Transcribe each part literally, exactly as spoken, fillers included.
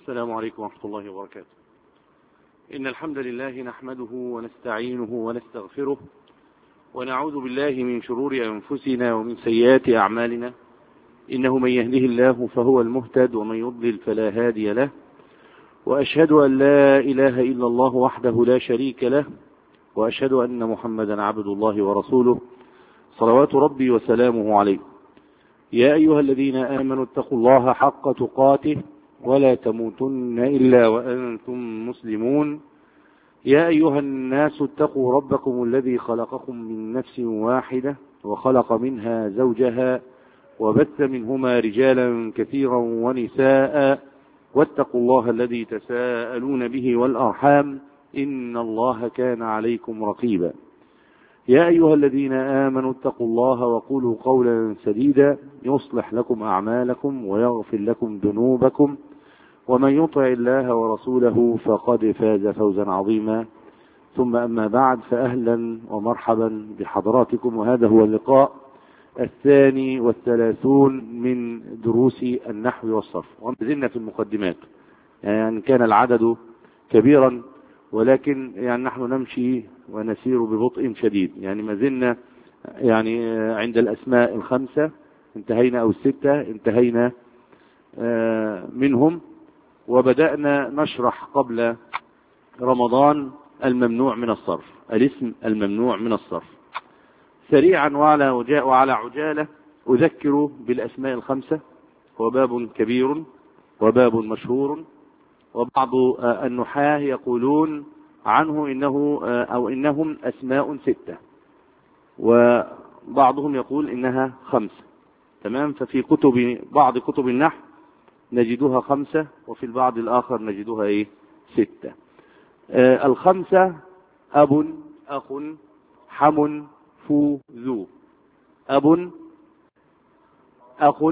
السلام عليكم ورحمة الله وبركاته. إن الحمد لله نحمده ونستعينه ونستغفره ونعوذ بالله من شرور أنفسنا ومن سيئات أعمالنا، إنه من يهده الله فهو المهتد ومن يضلل فلا هادي له، وأشهد أن لا إله إلا الله وحده لا شريك له، وأشهد أن محمدا عبد الله ورسوله صلوات ربي وسلامه عليه. يا أيها الذين آمنوا اتقوا الله حق تقاته ولا تموتن إلا وأنتم مسلمون. يا أيها الناس اتقوا ربكم الذي خلقكم من نفس واحدة وخلق منها زوجها وبث منهما رجالا كثيرا ونساء، واتقوا الله الذي تساءلون به والأرحام إن الله كان عليكم رقيبا. يا أيها الذين آمنوا اتقوا الله وقولوا قولا سديدا يصلح لكم أعمالكم ويغفر لكم ذنوبكم، ومن يطع الله ورسوله فقد فاز فوزا عظيما. ثم أما بعد، فأهلا ومرحبا بحضراتكم، وهذا هو اللقاء الثاني والثلاثون من دروس النحو والصرف، وما زلنا في المقدمات. يعني كان العدد كبيرا، ولكن يعني نحن نمشي ونسير ببطء شديد. يعني ما زلنا يعني عند الأسماء الخمسة انتهينا، أو الستة انتهينا منهم، وبدأنا نشرح قبل رمضان الممنوع من الصرف، الاسم الممنوع من الصرف. سريعا وعلى وعلى عجالة أذكر بالأسماء الخمسة، هو باب كبير وباب مشهور، وبعض النحاة يقولون عنه إنه أو إنهم أسماء ستة، وبعضهم يقول إنها خمسة. تمام. ففي كتب بعض كتب النحو نجدها خمسة، وفي البعض الآخر نجدها إيه ستة. آه الخمسة: أب، أخ، حم، فو، ذو. أب، أخ،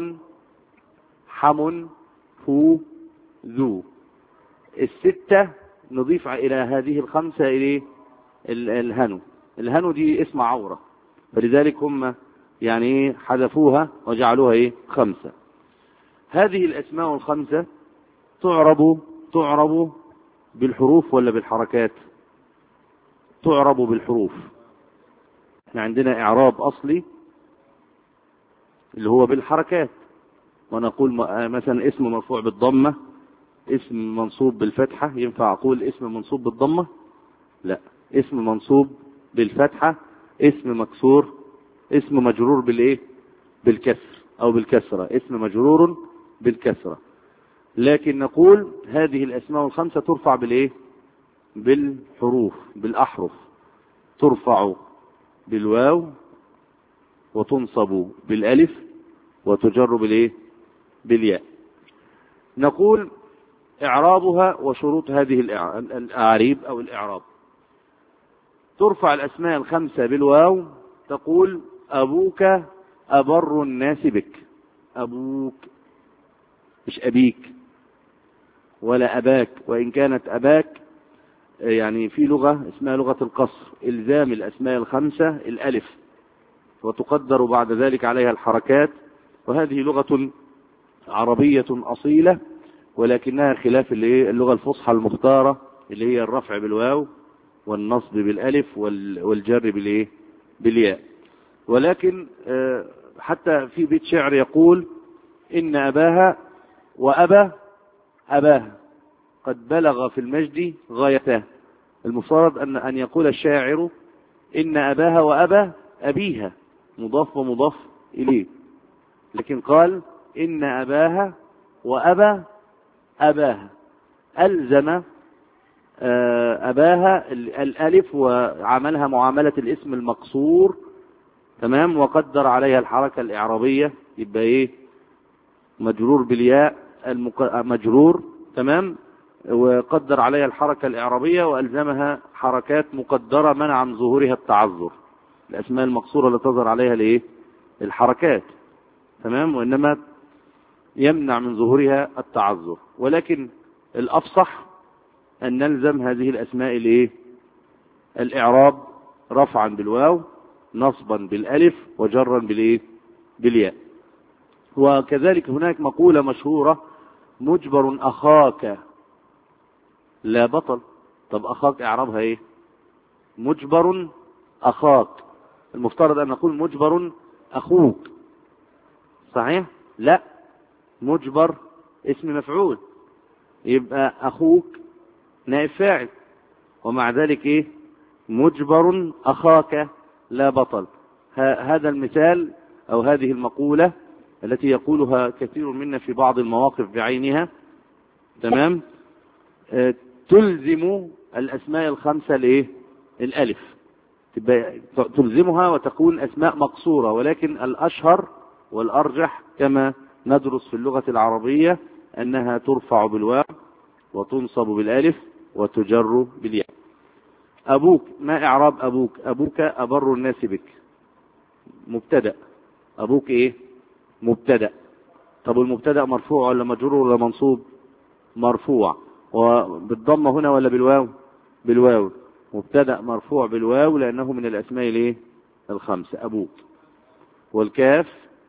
حم، فو، ذو. الستة نضيف إلى هذه الخمسة إليه الهنو. الهنو دي اسم عورة، فلذلك هم يعني حذفوها وجعلوها إيه خمسة. هذه الأسماء الخمسة تعرب تعرب بالحروف ولا بالحركات؟ تعرب بالحروف. احنا عندنا إعراب أصلي اللي هو بالحركات، ونقول مثلا اسم مرفوع بالضمة، اسم منصوب بالفتحة. ينفع أقول اسم منصوب بالضمة؟ لا. اسم منصوب بالفتحة، اسم مكسور، اسم مجرور بالإيه؟ بالكسر أو بالكسرة، اسم مجرور بالكسرة. لكن نقول هذه الأسماء الخمسة ترفع بالإيه؟ بالحروف، بالأحرف. ترفع بالواو، وتنصب بالألف، وتجر بالإيه؟ بالياء. نقول إعرابها وشروط هذه الأعريب أو الإعراب. ترفع الأسماء الخمسة بالواو. تقول أبوك أبر الناس بك. أبوك، مش أبيك ولا أباك، وإن كانت أباك يعني في لغة اسمها لغة القصر، إلزام الأسماء الخمسة الألف، وتقدر بعد ذلك عليها الحركات، وهذه لغة عربية أصيلة، ولكنها خلاف اللغة الفصحى المختارة اللي هي الرفع بالواو والنصب بالألف والجر بالإيه؟ بالياء. ولكن حتى في بيت شعر يقول: إن أباها وأبا أباها قد بلغ في المجد غايته. المفترض أن أن يقول الشاعر إن أباها وأبا أبيها، مضاف ومضاف إليه، لكن قال إن أباها وأبا أباها. ألزم أباها الألف وعملها معاملة الاسم المقصور. تمام. وقدر عليها الحركة الإعرابية، يبقى إيه؟ مجرور بالياء، مجرور. تمام. وقدر عليها الحركة الإعرابية وألزمها حركات مقدرة منع من ظهورها التعذر. الأسماء المقصورة لا تظهر عليها الإيه؟ الحركات. تمام. وإنما يمنع من ظهورها التعذر. ولكن الأفصح أن نلزم هذه الأسماء الإيه؟ الإعراب، رفعا بالواو، نصبا بالألف، وجرا بالإيه؟ بالياء. وكذلك هناك مقولة مشهورة مجبر أخاك لا بطل. طب أخاك إعرابها إيه؟ مجبر أخاك، المفترض أن نقول مجبر أخوك، صحيح؟ لا، مجبر اسم مفعول، يبقى أخوك نائب فاعل، ومع ذلك إيه؟ مجبر أخاك لا بطل. هذا المثال أو هذه المقولة التي يقولها كثير منا في بعض المواقف بعينها، تمام، آه تلزم الأسماء الخمسة الإيه؟ الألف، تلزمها وتكون أسماء مقصورة، ولكن الأشهر والأرجح كما ندرس في اللغة العربية أنها ترفع بالواو وتنصب بالألف وتجر بالياء. أبوك، ما إعراب أبوك؟ أبوك أبر الناس بك، مبتدأ. أبوك إيه؟ مبتدأ. طب المبتدأ مرفوع ولا مجرور ولا منصوب؟ مرفوع، وبالضمة هنا ولا بالواو؟ بالواو. مبتدأ مرفوع بالواو لأنه من الأسماء الايه؟ الخمسة. أبوك. والكاف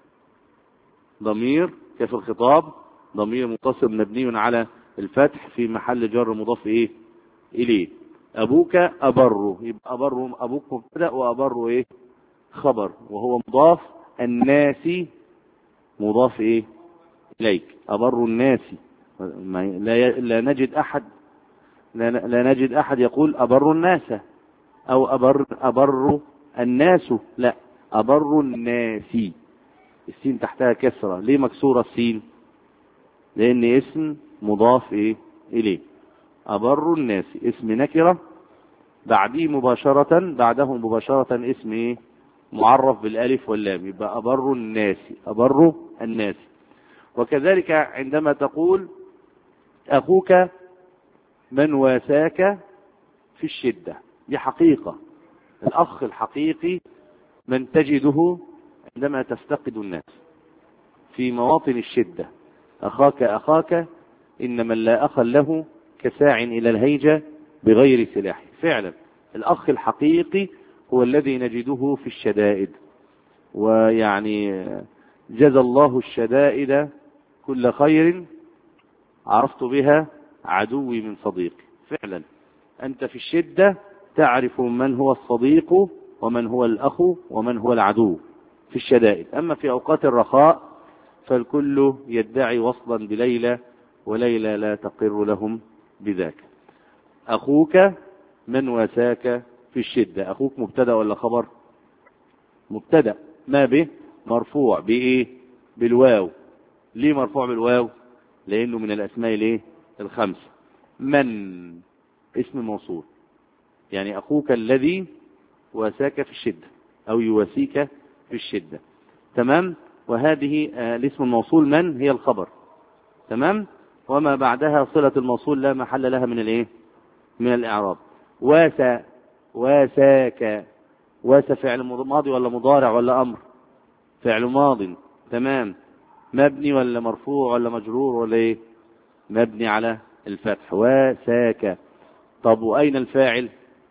ضمير، كاف الخطاب ضمير متصل مبني على الفتح في محل جر مضاف ايه؟ إليه. أبوك أبر، يبقى أبر أبوك مبتدأ وأبر ايه؟ خبر، وهو مضاف. الناس مضاف ايه؟ إليك. أبر الناس، لا, لا نجد أحد لا, لا نجد أحد يقول أبر الناس أو أبر أبر الناس، لا، أبر الناس. السين تحتها كسرة، ليه مكسورة السين؟ لأن اسم مضاف إيه؟ إليه. أبر الناس اسم نكرة، بعديه مباشرة بعده مباشرة اسم إيه؟ معرف بالألف واللام، يبقى أبر الناس، أبر الناس. وكذلك عندما تقول أخوك من واساك في الشدة، دي حقيقة. الأخ الحقيقي من تجده عندما تفتقد الناس في مواطن الشدة. أخاك أخاك إن من لا أخ له كساع إلى الهيجة بغير سلاح. فعلا الأخ الحقيقي هو الذي نجده في الشدائد، ويعني جزى الله الشدائد كل خير عرفت بها عدوي من صديقي. فعلا أنت في الشدة تعرف من هو الصديق ومن هو الأخ ومن هو العدو في الشدائد. أما في أوقات الرخاء فالكل يدعي وصلا بليلى، وليلى لا تقر لهم بذاك. أخوك من واساك في الشدة، أخوك مبتدأ ولا خبر؟ مبتدأ. ما به؟ مرفوع بإيه؟ بالواو. ليه مرفوع بالواو؟ لأنه من الأسماء الايه؟ الخمسة. من اسم موصول، يعني أخوك الذي واساك في الشدة أو يواسيك في الشدة، تمام. وهذه آه الاسم الموصول من هي الخبر، تمام. وما بعدها صلة الموصول لا محل لها من الايه؟ من الإعراب. واسا، واساك، واسا فعل ماضي ولا مضارع ولا أمر؟ فعل ماض، تمام. مبني ولا مرفوع ولا مجرور ولا ايه؟ مبني على الفتح. واساك. طب وأين الفاعل؟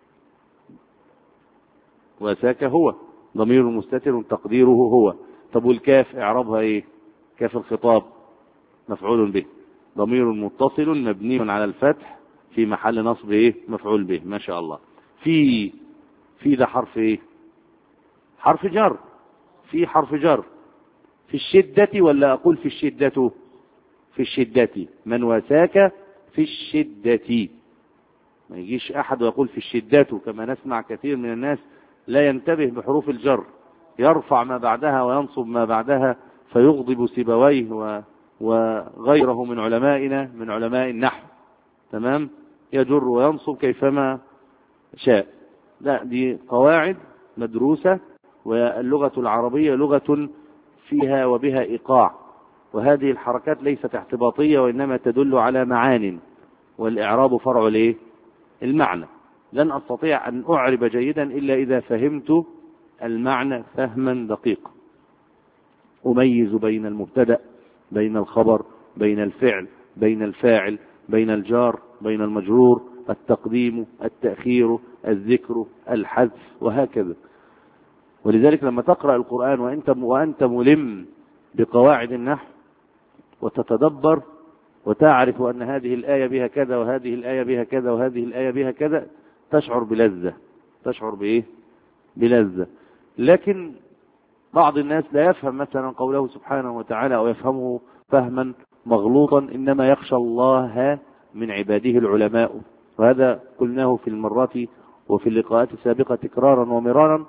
واساك هو ضمير مستتر تقديره هو. طب والكاف اعرابها ايه؟ كاف الخطاب مفعول به ضمير متصل مبني على الفتح في محل نصب ايه؟ مفعول به. ما شاء الله. في في ده حرف ايه؟ حرف جر. في حرف جر. في الشدة ولا أقول في الشدة؟ في الشدة. من واساك في الشدة. ما يجيش أحد ويقول في الشدة كما نسمع كثير من الناس لا ينتبه بحروف الجر، يرفع ما بعدها وينصب ما بعدها فيغضب سيبويه و... وغيره من علمائنا من علماء النحو، تمام، يجر وينصب كيفما شاء. لا، دي قواعد مدروسة، واللغة العربية لغة فيها وبها إيقاع، وهذه الحركات ليست اعتباطية وإنما تدل على معان، والإعراب فرع الايه؟ المعنى. لن أستطيع أن أعرب جيدا إلا إذا فهمت المعنى فهما دقيقا. أميز بين المبتدأ، بين الخبر، بين الفعل، بين الفاعل، بين الجار، بين المجرور، التقديم، التأخير، الذكر، الحذف، وهكذا. ولذلك لما تقرأ القرآن وأنت وأنت ملم بقواعد النحو وتتدبر وتعرف أن هذه الآية بها كذا وهذه الآية بها كذا وهذه الآية بها كذا، تشعر بلذة، تشعر بإيه؟ بلذة. لكن بعض الناس لا يفهم مثلا قوله سبحانه وتعالى أو يفهمه فهما مغلوطا، إنما يخشى الله من عباده العلماء، وهذا قلناه في المرات وفي اللقاءات السابقة تكرارا ومرارا.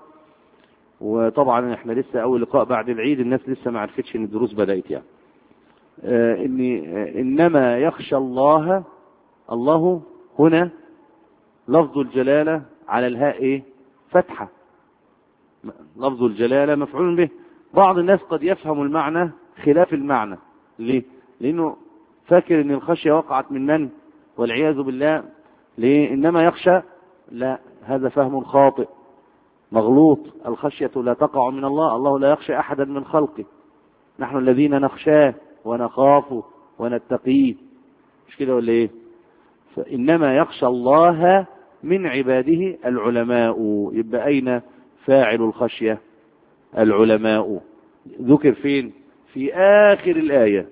وطبعا احنا لسه أول لقاء بعد العيد، الناس لسه ما عرفتش إن الدروس بدأت يعني. آه إني آه إنما يخشى الله، الله هنا لفظ الجلالة على الهاء إيه؟ فتحة، لفظ الجلالة مفعول به. بعض الناس قد يفهم المعنى خلاف المعنى. ليه؟ لأنه فاكر ان الخشية وقعت من من؟ والعياذ بالله. ليه؟ إنما يخشى، لا، هذا فهم خاطئ مغلوط. الخشية لا تقع من الله، الله لا يخشى أحدا من خلقه، نحن الذين نخشاه ونخافه ونتقيه، مش كده ولا ايه؟ فإنما يخشى الله من عباده العلماء. يبقى أين فاعل الخشية؟ العلماء. ذكر فين؟ في آخر الآية،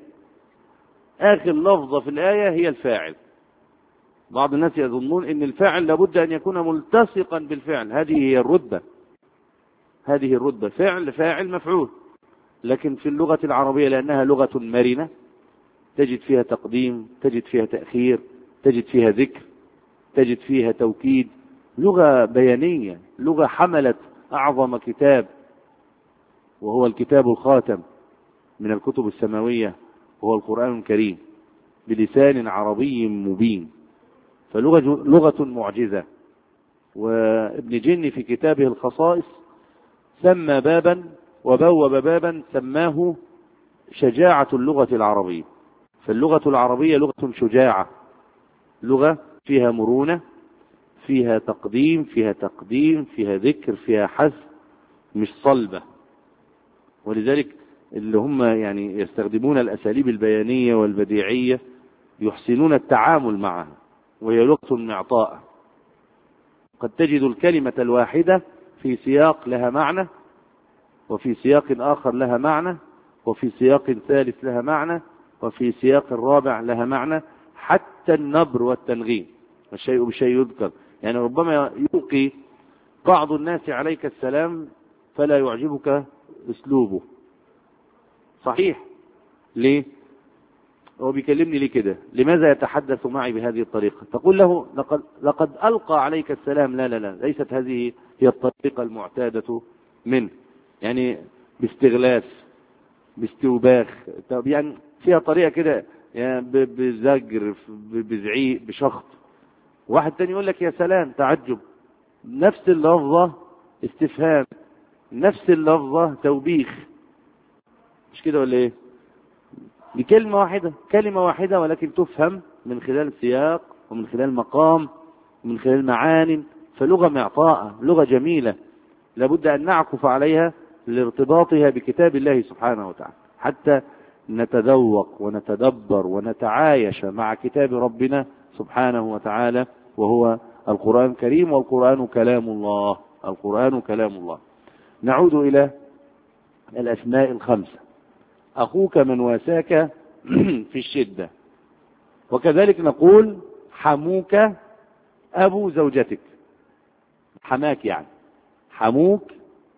آخر لفظة في الآية هي الفاعل. بعض الناس يظنون أن الفاعل لابد أن يكون ملتصقا بالفعل، هذه هي الرتبة، هذه الرتبة، فعل فاعل مفعول. لكن في اللغة العربية لأنها لغة مرنة، تجد فيها تقديم، تجد فيها تأخير، تجد فيها ذكر، تجد فيها توكيد، لغة بيانية، لغة حملت أعظم كتاب وهو الكتاب الخاتم من الكتب السماوية وهو القرآن الكريم بلسان عربي مبين، فلغة لغة معجزة. وابن جني في كتابه الخصائص سمى بابا وبوب بابا سماه شجاعة اللغة العربية. فاللغة العربية لغة شجاعة، لغة فيها مرونة، فيها تقديم، فيها تقديم، فيها ذكر، فيها حذف، مش صلبة. ولذلك اللي هم يعني يستخدمون الأساليب البيانية والبديعية يحسنون التعامل معها، وهي لغة معطاء. قد تجد الكلمة الواحدة في سياق لها معنى، وفي سياق آخر لها معنى، وفي سياق ثالث لها معنى، وفي سياق الرابع لها معنى، حتى النبر والتنغيم، الشيء بشيء يذكر. يعني ربما يلقي بعض الناس عليك السلام فلا يعجبك اسلوبه، صحيح. ليه؟ هو بيكلمني ليه كده؟ لماذا يتحدث معي بهذه الطريقة؟ تقول له لقد, لقد ألقى عليك السلام. لا لا لا، ليست هذه هي الطريقة المعتادة منه، يعني باستغلاس، باستوباخ، يعني فيها طريقة كده، يعني بزجر، بزعيق، بشخط. واحد تاني يقول لك يا سلام، تعجب. نفس اللفظة استفهام، نفس اللفظة توبيخ، مش كده ولا ايه؟ دي كلمة واحدة، كلمة واحدة، ولكن تفهم من خلال سياق ومن خلال مقام ومن خلال معان. فلغة معطاءة، لغة جميلة، لابد أن نعكف عليها لارتباطها بكتاب الله سبحانه وتعالى، حتى نتذوق ونتدبر ونتعايش مع كتاب ربنا سبحانه وتعالى، وهو القرآن الكريم. والقرآن كلام الله، القرآن كلام الله. نعود إلى الأسماء الخمسة. أخوك من واساك في الشدة. وكذلك نقول حموك أبو زوجتك، حماك يعني، حموك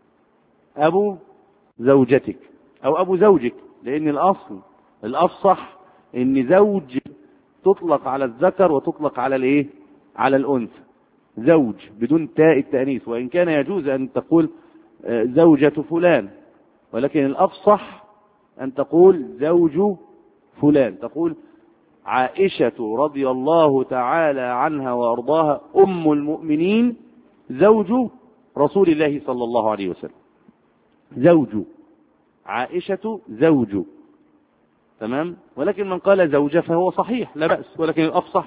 أبو زوجتك أو أبو زوجك، لأن الأصل الأفصح إن زوج تطلق على الذكر وتطلق على الإيه؟ على الأنثى، زوج بدون تاء التأنيث، وإن كان يجوز أن تقول زوجة فلان، ولكن الأفصح أن تقول زوج فلان. تقول عائشة رضي الله تعالى عنها وأرضاها أم المؤمنين زوج رسول الله صلى الله عليه وسلم، زوج عائشة زوج، تمام. ولكن من قال زوجة فهو صحيح لا بأس، ولكن الأفصح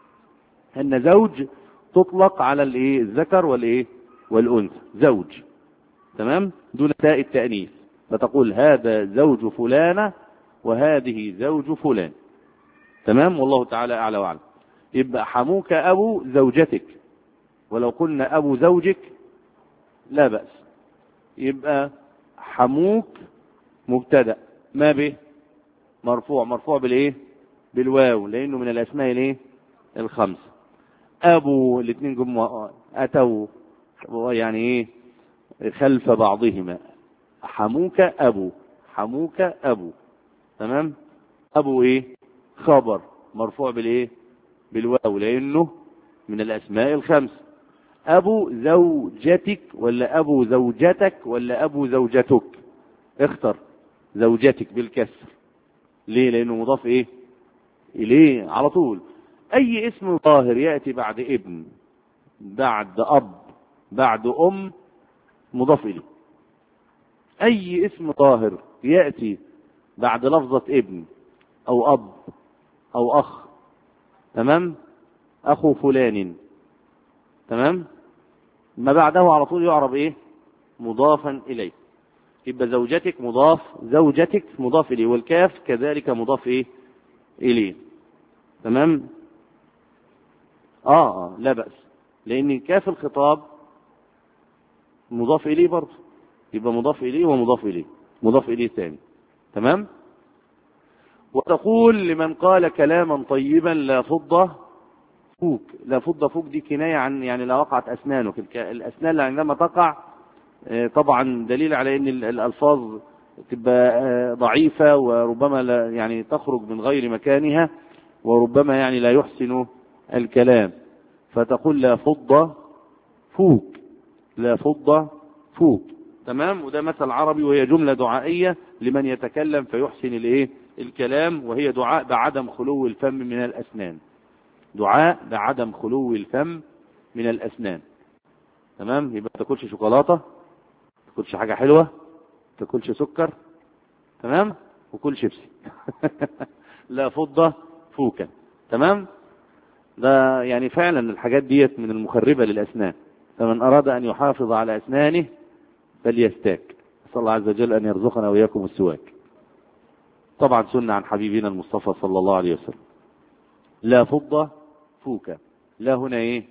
أن زوج تطلق على الإيه؟ الذكر والإيه؟ والأنثى، زوج، تمام، دون تاء التأنيث. فتقول هذا زوج فلانة وهذه زوج فلان، تمام. والله تعالى أعلى وأعلم. يبقى حموك أبو زوجتك، ولو قلنا أبو زوجك لا بأس. يبقى حموك مبتدأ، ما به مرفوع، مرفوع بالإيه؟ بالواو لأنه من الأسماء الايه الخمسة. أبو الاثنين جم أتوا يعني إيه خلف بعضهما. حموك أبو، حموك أبو. تمام. أبو إيه خبر مرفوع بالإيه بالواو لأنه من الأسماء الخمسة. أبو زوجتك ولا أبو زوجتك ولا أبو زوجتك؟ اختر. زوجتك بالكسر. ليه؟ لأنه مضاف إيه إليه على طول. أي اسم ظاهر يأتي بعد ابن، بعد أب، بعد أم، مضاف إليه. أي اسم ظاهر يأتي بعد لفظة ابن أو أب أو أخ، تمام، أخو فلان، تمام، ما بعده على طول يعرب إيه مضافا إليه. يبقى زوجتك مضاف، زوجتك مضاف إليه، والكاف كذلك مضاف إيه إليه. تمام. آه, آه لا بأس، لأن كاف الخطاب مضاف إليه برضه، يبقى مضاف إليه ومضاف إليه، مضاف إليه ثاني. تمام. وتقول لمن قال كلاما طيبا لا فضة فوك. لا فضة فوك دي كناية عن يعني لا وقعت أسنانه. الأسنان اللي عندما تقع طبعا دليل على أن الألفاظ تبقى ضعيفة وربما لا يعني تخرج من غير مكانها، وربما يعني لا يحسن الكلام، فتقول لا فضة فوك، لا فضة فوك. تمام. وده مثل عربي، وهي جملة دعائية لمن يتكلم فيحسن الايه الكلام، وهي دعاء بعدم خلو الفم من الأسنان. دعاء بعدم خلو الفم من الأسنان. تمام. يبقى ما تاكلش شوكولاتة، ما تاكلش حاجة حلوة، ما تاكلش سكر، تمام، وكل شيبسي. لا فضة فوكا. تمام. ده يعني فعلا الحاجات ديت من المخربة للأسنان، فمن أراد أن يحافظ على أسنانه فليستاك. أسأل الله عز وجل أن يرزقنا وإياكم السواك. طبعا سنة عن حبيبنا المصطفى صلى الله عليه وسلم. لا فضة فوكا. لا هنا إيه؟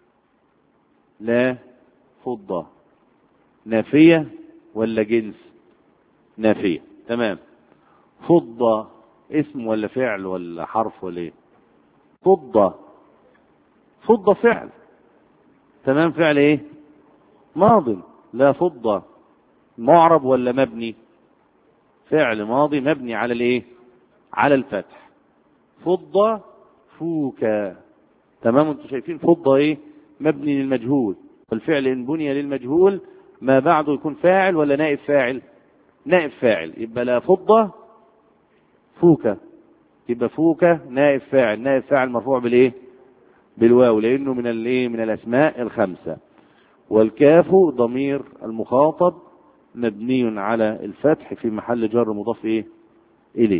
لا فضة نافية ولا جنس؟ نافية. تمام. فضة اسم ولا فعل ولا حرف ولا ايه؟ فضة. فضة فعل. تمام. فعل ايه؟ ماض. لا فضة معرب ولا مبني؟ فعل ماضي مبني على الايه؟ على الفتح. فضة فوكا. تمام. انتوا شايفين فضة ايه؟ مبني للمجهول، والفعل ان بني للمجهول ما بعده يكون فاعل ولا نائب فاعل؟ نائب فاعل. يبقى لا فضة فوكا، يبقى فوكا نائب فاعل. نائب فاعل مرفوع بالايه؟ بالواو لانه من الايه؟ من الاسماء الخمسة. والكاف ضمير المخاطب مبني على الفتح في محل جر مضاف ايه اليه.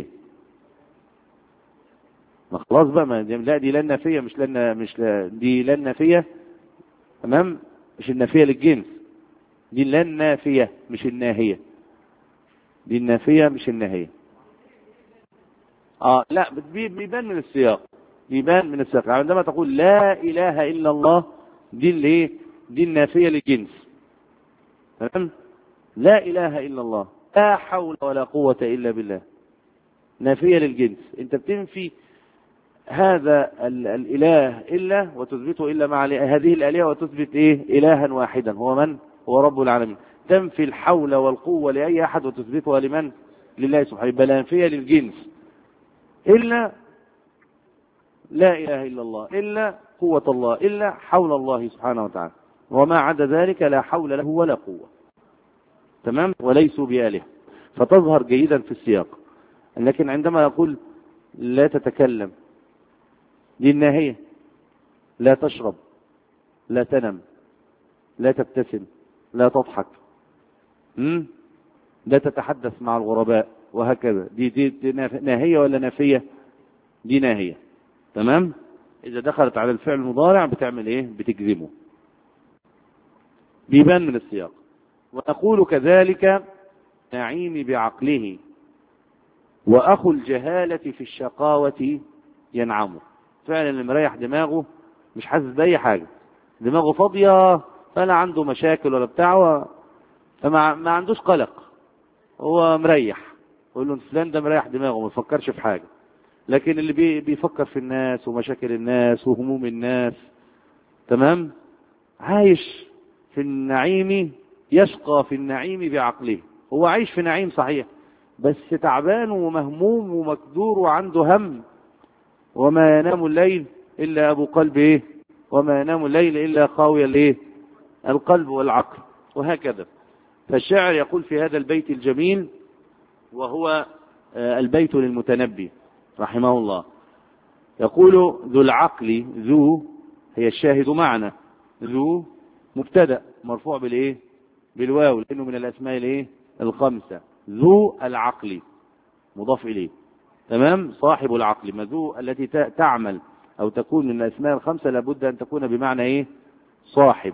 ما خلاص بقى، ما لا دي لا النافية، مش لنا مش لا دي لا النافية. تمام. مش النافية للجنس، دي لا النافية مش الناهية. دي النافية مش الناهية. اه لا بيبان من السياق، بيبان من السياق. عندما تقول لا اله الا الله دي اللي ايه؟ دي النافية للجنس. تمام. لا اله الا الله، لا حول ولا قوة الا بالله، نافية للجنس. انت بتنفي هذا الاله الا وتثبته الا مع هذه الالهة، وتثبت ايه؟ الها واحدا هو من؟ هو رب العالمين. تنفي الحول والقوة لاي احد وتثبتها لمن؟ لله سبحانه. يبقى نافية للجنس. إلا لا إله إلا الله، إلا قوة الله، إلا حول الله سبحانه وتعالى، وما عدا ذلك لا حول له ولا قوة. تمام. وليسوا بآله، فتظهر جيدا في السياق. لكن عندما يقول لا تتكلم دي الناهية، لا تشرب، لا تنم، لا تبتسم، لا تضحك، م? لا تتحدث مع الغرباء، وهكذا. دي, دي, دي ناهية ولا نافية؟ دي ناهية. تمام. إذا دخلت على الفعل المضارع بتعمل إيه؟ بتجزمه. بيبان من السياق. ونقول كذلك نعيم بعقله، وأخو الجهالة في الشقاوة ينعمه. فعلا اللي مريح دماغه مش حاسس بأي حاجة، دماغه فاضية، فلا عنده مشاكل ولا بتاع، فما ما عندوش قلق، هو مريح. يقول له فلان ده مريح دماغه ما يفكرش في حاجة. لكن اللي بي بيفكر في الناس ومشاكل الناس وهموم الناس، تمام، عايش في النعيم، يشقى في النعيم بعقله. هو عايش في نعيم صحيح، بس تعبان ومهموم ومكدور وعنده هم. وما ينام الليل إلا أبو قلب إيه؟ وما ينام الليل إلا خاوي الإيه؟ القلب والعقل، وهكذا. فالشاعر يقول في هذا البيت الجميل، وهو البيت للمتنبي رحمه الله، يقول: ذو العقل، ذو هي الشاهد معنا، ذو مبتدأ مرفوع بالإيه؟ بالواو، لأنه من الأسماء الإيه؟ الخمسة. ذو العقل مضاف إليه، تمام، صاحب العقل. ما ذو التي تعمل أو تكون من الأسماء الخمسة لابد أن تكون بمعنى إيه؟ صاحب،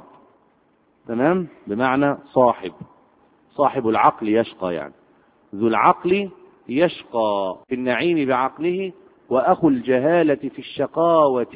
تمام، بمعنى صاحب. صاحب العقل يشقى يعني. ذو العقل يشقى في النعيم بعقله، وأخو الجهالة في الشقاوة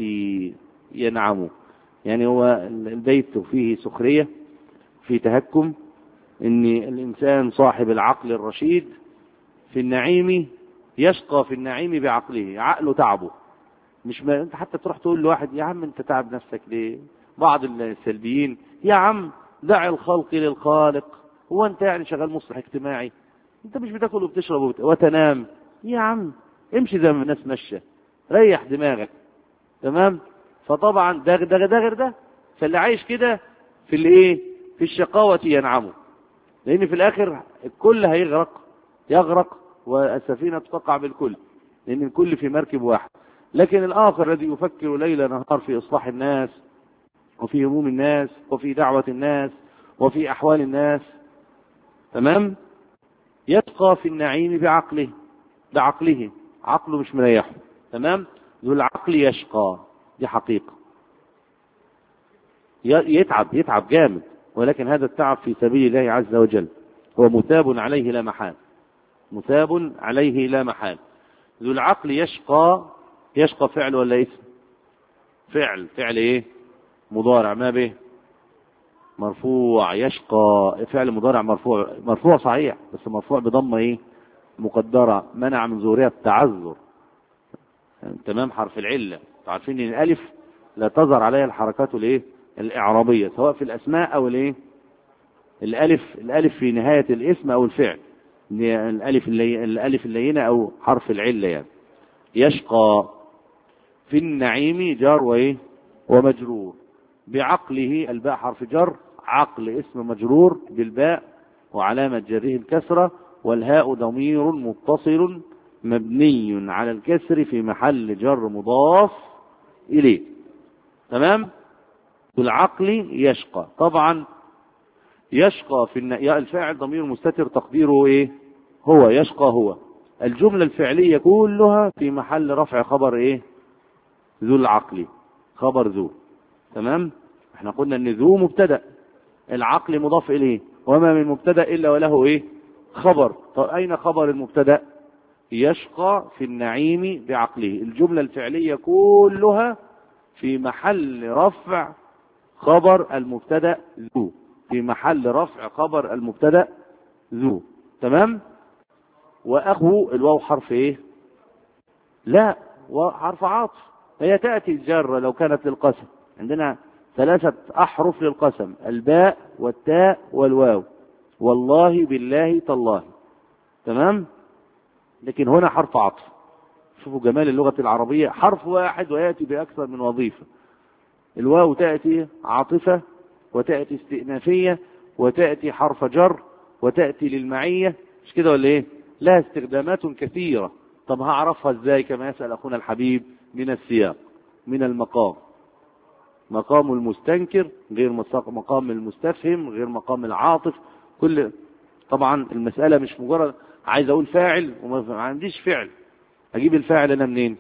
ينعم. يعني هو البيت فيه سخرية، في تهكم، ان الانسان صاحب العقل الرشيد في النعيم يشقى في النعيم بعقله، عقله تعبه. مش ما انت حتى تروح تقول لواحد: يا عم انت تعب نفسك ليه؟ بعض السلبيين: يا عم دع الخلق للخالق، هو انت يعني شغال مصلح اجتماعي؟ انت مش بتاكل وبتشرب وتنام؟ يا عم امشي زي ما الناس ماشيه، ريح دماغك، تمام. فطبعا ده ده ده غير ده. فاللي عايش كده في الايه؟ في الشقاوة ينعمه، لان في الاخر الكل هيغرق، يغرق والسفينة تقع بالكل، لان الكل في مركب واحد. لكن الاخر الذي يفكر ليل نهار في اصلاح الناس وفي هموم الناس وفي دعوة الناس وفي احوال الناس، تمام، يشقى في النعيم بعقله، بعقله، عقله مش مريحه، تمام. ذو العقل يشقى، دي حقيقة، يتعب يتعب جامد، ولكن هذا التعب في سبيل الله عز وجل، هو مثاب عليه لا محال، مثاب عليه لا محال. ذو العقل يشقى، يشقى فعل ولا اسم؟ فعل. فعل ايه؟ مضارع، ما به؟ مرفوع. يشقى فعل مضارع مرفوع، مرفوع صحيح، بس مرفوع بضمه ايه؟ مقدرة، منع من ظهورها التعذر، تمام، حرف العلة. عارفين ان الالف لا تظهر عليها الحركات الايه؟ الاعرابية، سواء في الاسماء او الايه؟ الالف الالف في نهاية الاسم او الفعل، الالف اللي الالف اللينة او حرف العلة يعني. يشقى في النعيم جار وايه؟ ومجرور. بعقله، الباء حرف جر، عقل اسم مجرور بالباء وعلامة جره الكسرة، والهاء ضمير متصل مبني على الكسر في محل جر مضاف إليه، تمام. بالعقل يشقى، طبعا يشقى في الن... الفاعل ضمير مستتر تقديره ايه؟ هو. يشقى هو. الجملة الفعلية كلها في محل رفع خبر ايه؟ ذو العقل، خبر ذو، تمام. احنا قلنا ان ذو مبتدأ، العقل مضاف اليه، وما من مبتدأ الا وله ايه؟ خبر. طب اين خبر المبتدأ؟ يشقى في النعيم بعقله. الجملة الفعلية كلها في محل رفع خبر المبتدأ ذو، في محل رفع خبر المبتدأ ذو، تمام. واخو الواو حرف ايه؟ لا، وحرف عطف. هي تأتي الجر لو كانت للقسم. عندنا ثلاثة أحرف للقسم: الباء والتاء والواو، والله بالله تالله، تمام. لكن هنا حرف عطف. شوفوا جمال اللغة العربية، حرف واحد ويأتي بأكثر من وظيفة. الواو تأتي عاطفة، وتأتي استئنافية، وتأتي حرف جر، وتأتي للمعية، مش كده ولا ايه؟ لها استخدامات كثيرة. طب هعرفها ازاي؟ كما يسأل أخونا الحبيب: من السياق، من المقام. مقام المستنكر غير مقام المستفهم، غير مقام العاطف. كل طبعا المسألة مش مجرد عايز اقول فاعل وما عنديش فعل، اجيب الفاعل انا منين؟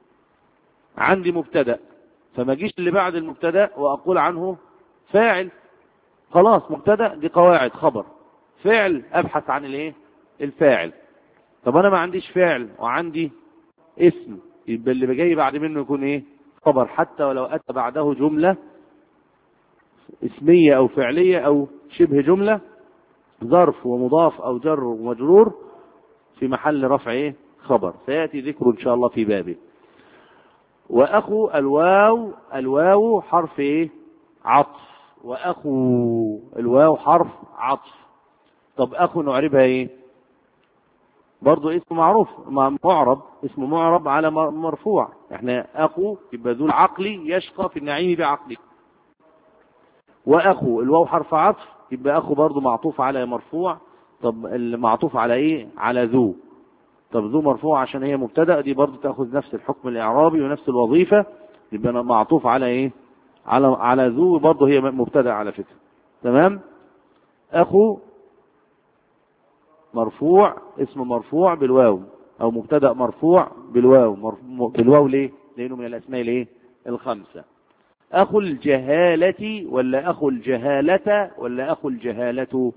عندي مبتدأ، فما اجيش اللي بعد المبتدأ واقول عنه فاعل. خلاص، مبتدأ دي قواعد، خبر، فعل ابحث عن الايه؟ الفاعل. طب انا ما عنديش فعل وعندي اسم، يبقى اللي جاي بعد منه يكون ايه؟ خبر، حتى ولو اتى بعده جملة اسمية او فعلية او شبه جملة، ظرف ومضاف او جر ومجرور، في محل رفع ايه؟ خبر، سيأتي ذكر إن شاء الله في بابه. وأخو الواو، الواو حرف إيه؟ عطف. وأخو الواو حرف عطف. طب أخو نعربها إيه؟ برضو اسم معروف معرب، اسم معرب على مرفوع. احنا أخو يبقى ذو العقل يشقى في النعيم بعقله. وأخو الواو حرف عطف، يبقى أخو برضو معطوف على مرفوع. طب المعطوف على إيه؟ على ذو. طب ذو مرفوع عشان هي مبتدأ، دي برضو تأخذ نفس الحكم الإعرابي ونفس الوظيفة، يبقى معطوف على إيه؟ على على ذو، برضو هي مبتدأ على فكرة. تمام. أخو مرفوع، اسم مرفوع بالواو، أو مبتدأ مرفوع بالواو. بالواو ليه؟ لأنه من الأسماء الإيه؟ الخمسة. أخو الجهالة ولا أخو الجهالة ولا أخو الجهالة؟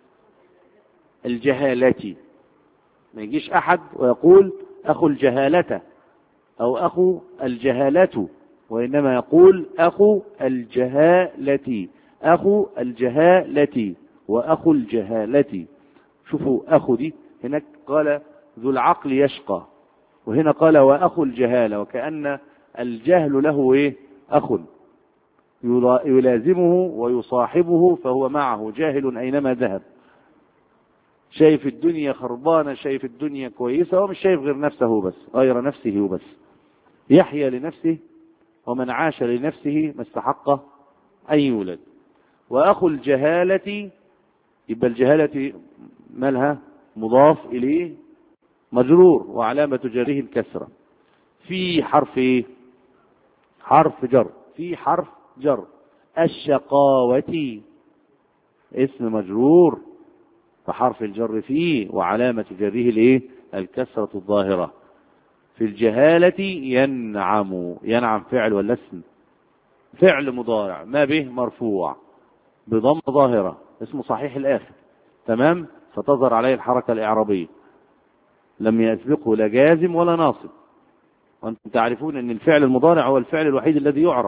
الجهالة. ما يجيش أحد ويقول أخو الجهالة أو أخو الجهالة، وإنما يقول أخو الجهالة، أخو الجهالة وأخو الجهالة. شوفوا أخو دي هناك قال ذو العقل يشقى، وهنا قال وأخو الجهالة، وكأن الجهل له إيه؟ أخ يلازمه ويصاحبه، فهو معه جاهل أينما ذهب. شايف الدنيا خربانة، شايف الدنيا كويسة، ومش شايف غير نفسه بس، غير نفسه وبس. يحيى لنفسه، ومن عاش لنفسه ما استحق أن يولد. وأخو الجهالة، يبقى الجهالة مالها؟ مضاف إليه مجرور، وعلامة جره الكسرة. في حرف إيه؟ حرف جر. في حرف جر. الشقاوة اسم مجرور، فحرف الجر فيه وعلامة جره الايه؟ الكسرة الظاهرة. في الجهالة ينعم. ينعم فعل ولا اسم؟ فعل مضارع ما به مرفوع بضم ظاهرة، اسمه صحيح الآخر. تمام. فتظهر عليه الحركة الإعرابية، لم يسبقه لا جازم ولا ناصب. وأنتم تعرفون أن الفعل المضارع هو الفعل الوحيد الذي يعرب،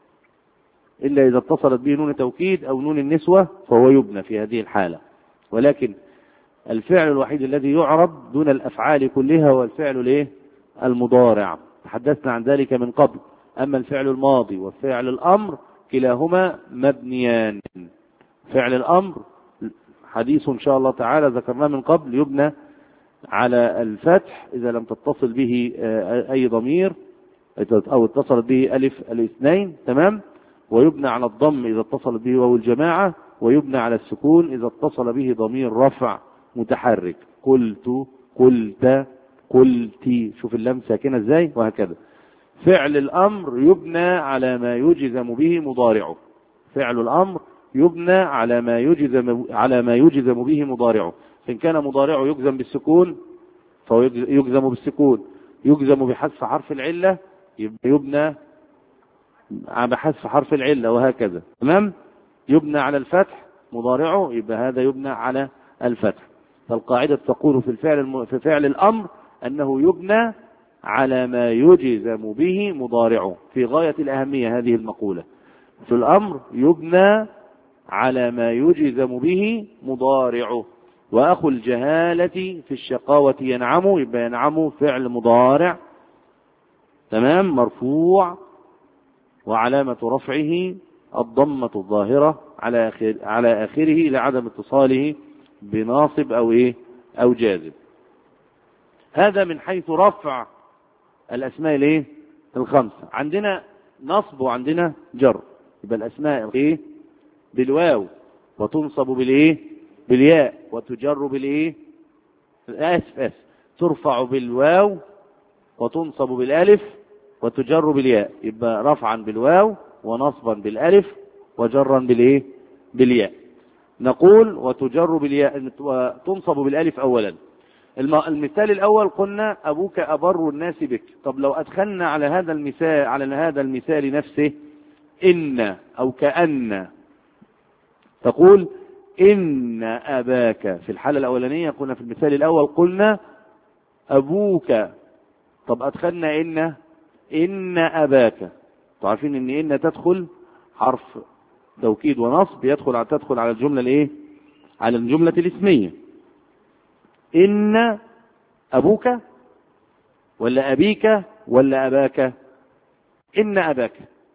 إلا إذا اتصلت به نون توكيد أو نون النسوة فهو يبنى في هذه الحالة. ولكن الفعل الوحيد الذي يعرب دون الأفعال كلها هو الفعل الايه؟ المضارع. تحدثنا عن ذلك من قبل. أما الفعل الماضي وفعل الأمر كلاهما مبنيان. فعل الأمر حديث إن شاء الله تعالى ذكرناه من قبل، يبنى على الفتح إذا لم تتصل به أي ضمير أو اتصلت به ألف الاثنين. تمام. ويبنى على الضم إذا اتصلت به واو الجماعة، ويبنى على السكون إذا اتصل به ضمير رفع متحرك. قلت، قلت، قلتي. شوف اللام ساكنة ازاي، وهكذا. فعل الأمر يبنى على ما يجزم به مضارعه. فعل الأمر يبنى على ما يجزم على ما يجزم به مضارعه. إن كان مضارعه يجزم بالسكون فهو يجزم بالسكون، يجزم بحذف حرف العلة يبقى يبنى بحذف حرف العلة، وهكذا. تمام. يبنى على الفتح مضارعه يبقى هذا يبنى على الفتح. فالقاعدة تقول في الفعل في فعل الأمر أنه يبنى على ما يجزم به مضارعه. في غاية الأهمية هذه المقولة. في الأمر يبنى على ما يجزم به مضارعه. وأخو الجهالة في الشقاوة ينعم، يبقى ينعم فعل مضارع. تمام. مرفوع وعلامة رفعه الضمة الظاهرة على آخر على آخره لعدم اتصاله بناصب أو إيه أو جازم. هذا من حيث رفع الأسماء الإيه الخمسة. عندنا نصب وعندنا جر. يبقى الأسماء إيه بالواو، وتنصب بالإيه بالياء، وتجر بالإيه آسف آسف ترفع بالواو وتنصب بالألف وتجر بالياء. يبقى رفعا بالواو ونصبا بالألف وجرا بالإيه بالياء. نقول وتجر بالياء وتنصب بالألف أولا. المثال الأول قلنا أبوك أبر الناس بك. طب لو أدخلنا على هذا المثال على هذا المثال نفسه إن أو كأن، تقول إن أباك. في الحالة الأولانية قلنا في المثال الأول قلنا أبوك. طب أدخلنا إن إن أباك. تعرفين إن إن تدخل حرف توكيد ونصب، يدخل على تدخل على الجملة الإيه على الجملة الاسمية. إن أبوك ولا أبيك ولا أباك؟ إن أباك،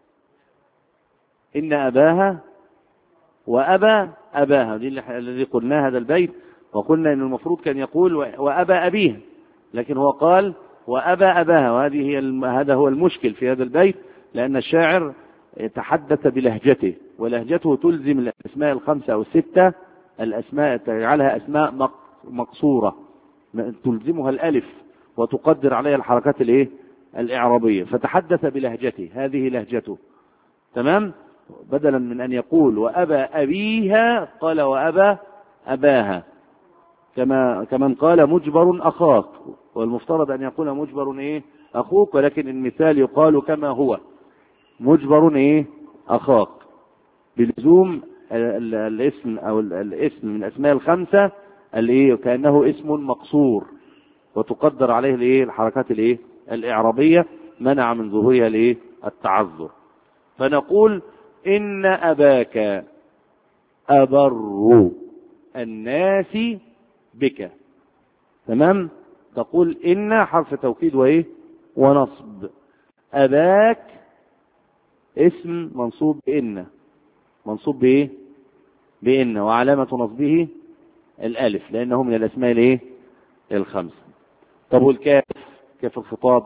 إن أباها وأبى أباها، الذي قلنا هذا البيت، وقلنا إن المفروض كان يقول وأبى أبيها، لكن هو قال وأبى أباها، وهذه هي هذا هو المشكل في هذا البيت، لأن الشاعر تحدث بلهجته، ولهجته تلزم الأسماء الخمسة أو الستة، الأسماء تجعلها أسماء مقصورة تلزمها الألف وتقدر عليها الحركات الإيه؟ الإعرابية، فتحدث بلهجته، هذه لهجته. تمام؟ بدلا من أن يقول وأبى أبيها قال وأبى أباها، كما كمن قال مجبر أخاك، والمفترض أن يقول مجبر إيه؟ أخوك، ولكن المثال يقال كما هو مجبر إيه؟ أخاك، بلزوم الاسم أو الاسم من الأسماء الخمسة الإيه؟ كأنه اسم مقصور وتقدر عليه الإيه؟ الحركات الإيه؟ الإعرابية، منع من ظهورها الإيه؟ التعذر. فنقول إن أباك أبر الناس بك. تمام؟ تقول إن حرف توكيد وإيه؟ ونصب. أباك اسم منصوب بإن، منصوب بإيه؟ بإن، وعلامة نصبه الألف لأنه من الأسماء الإيه؟ الخمسة. طب والكاف، كاف الخطاب؟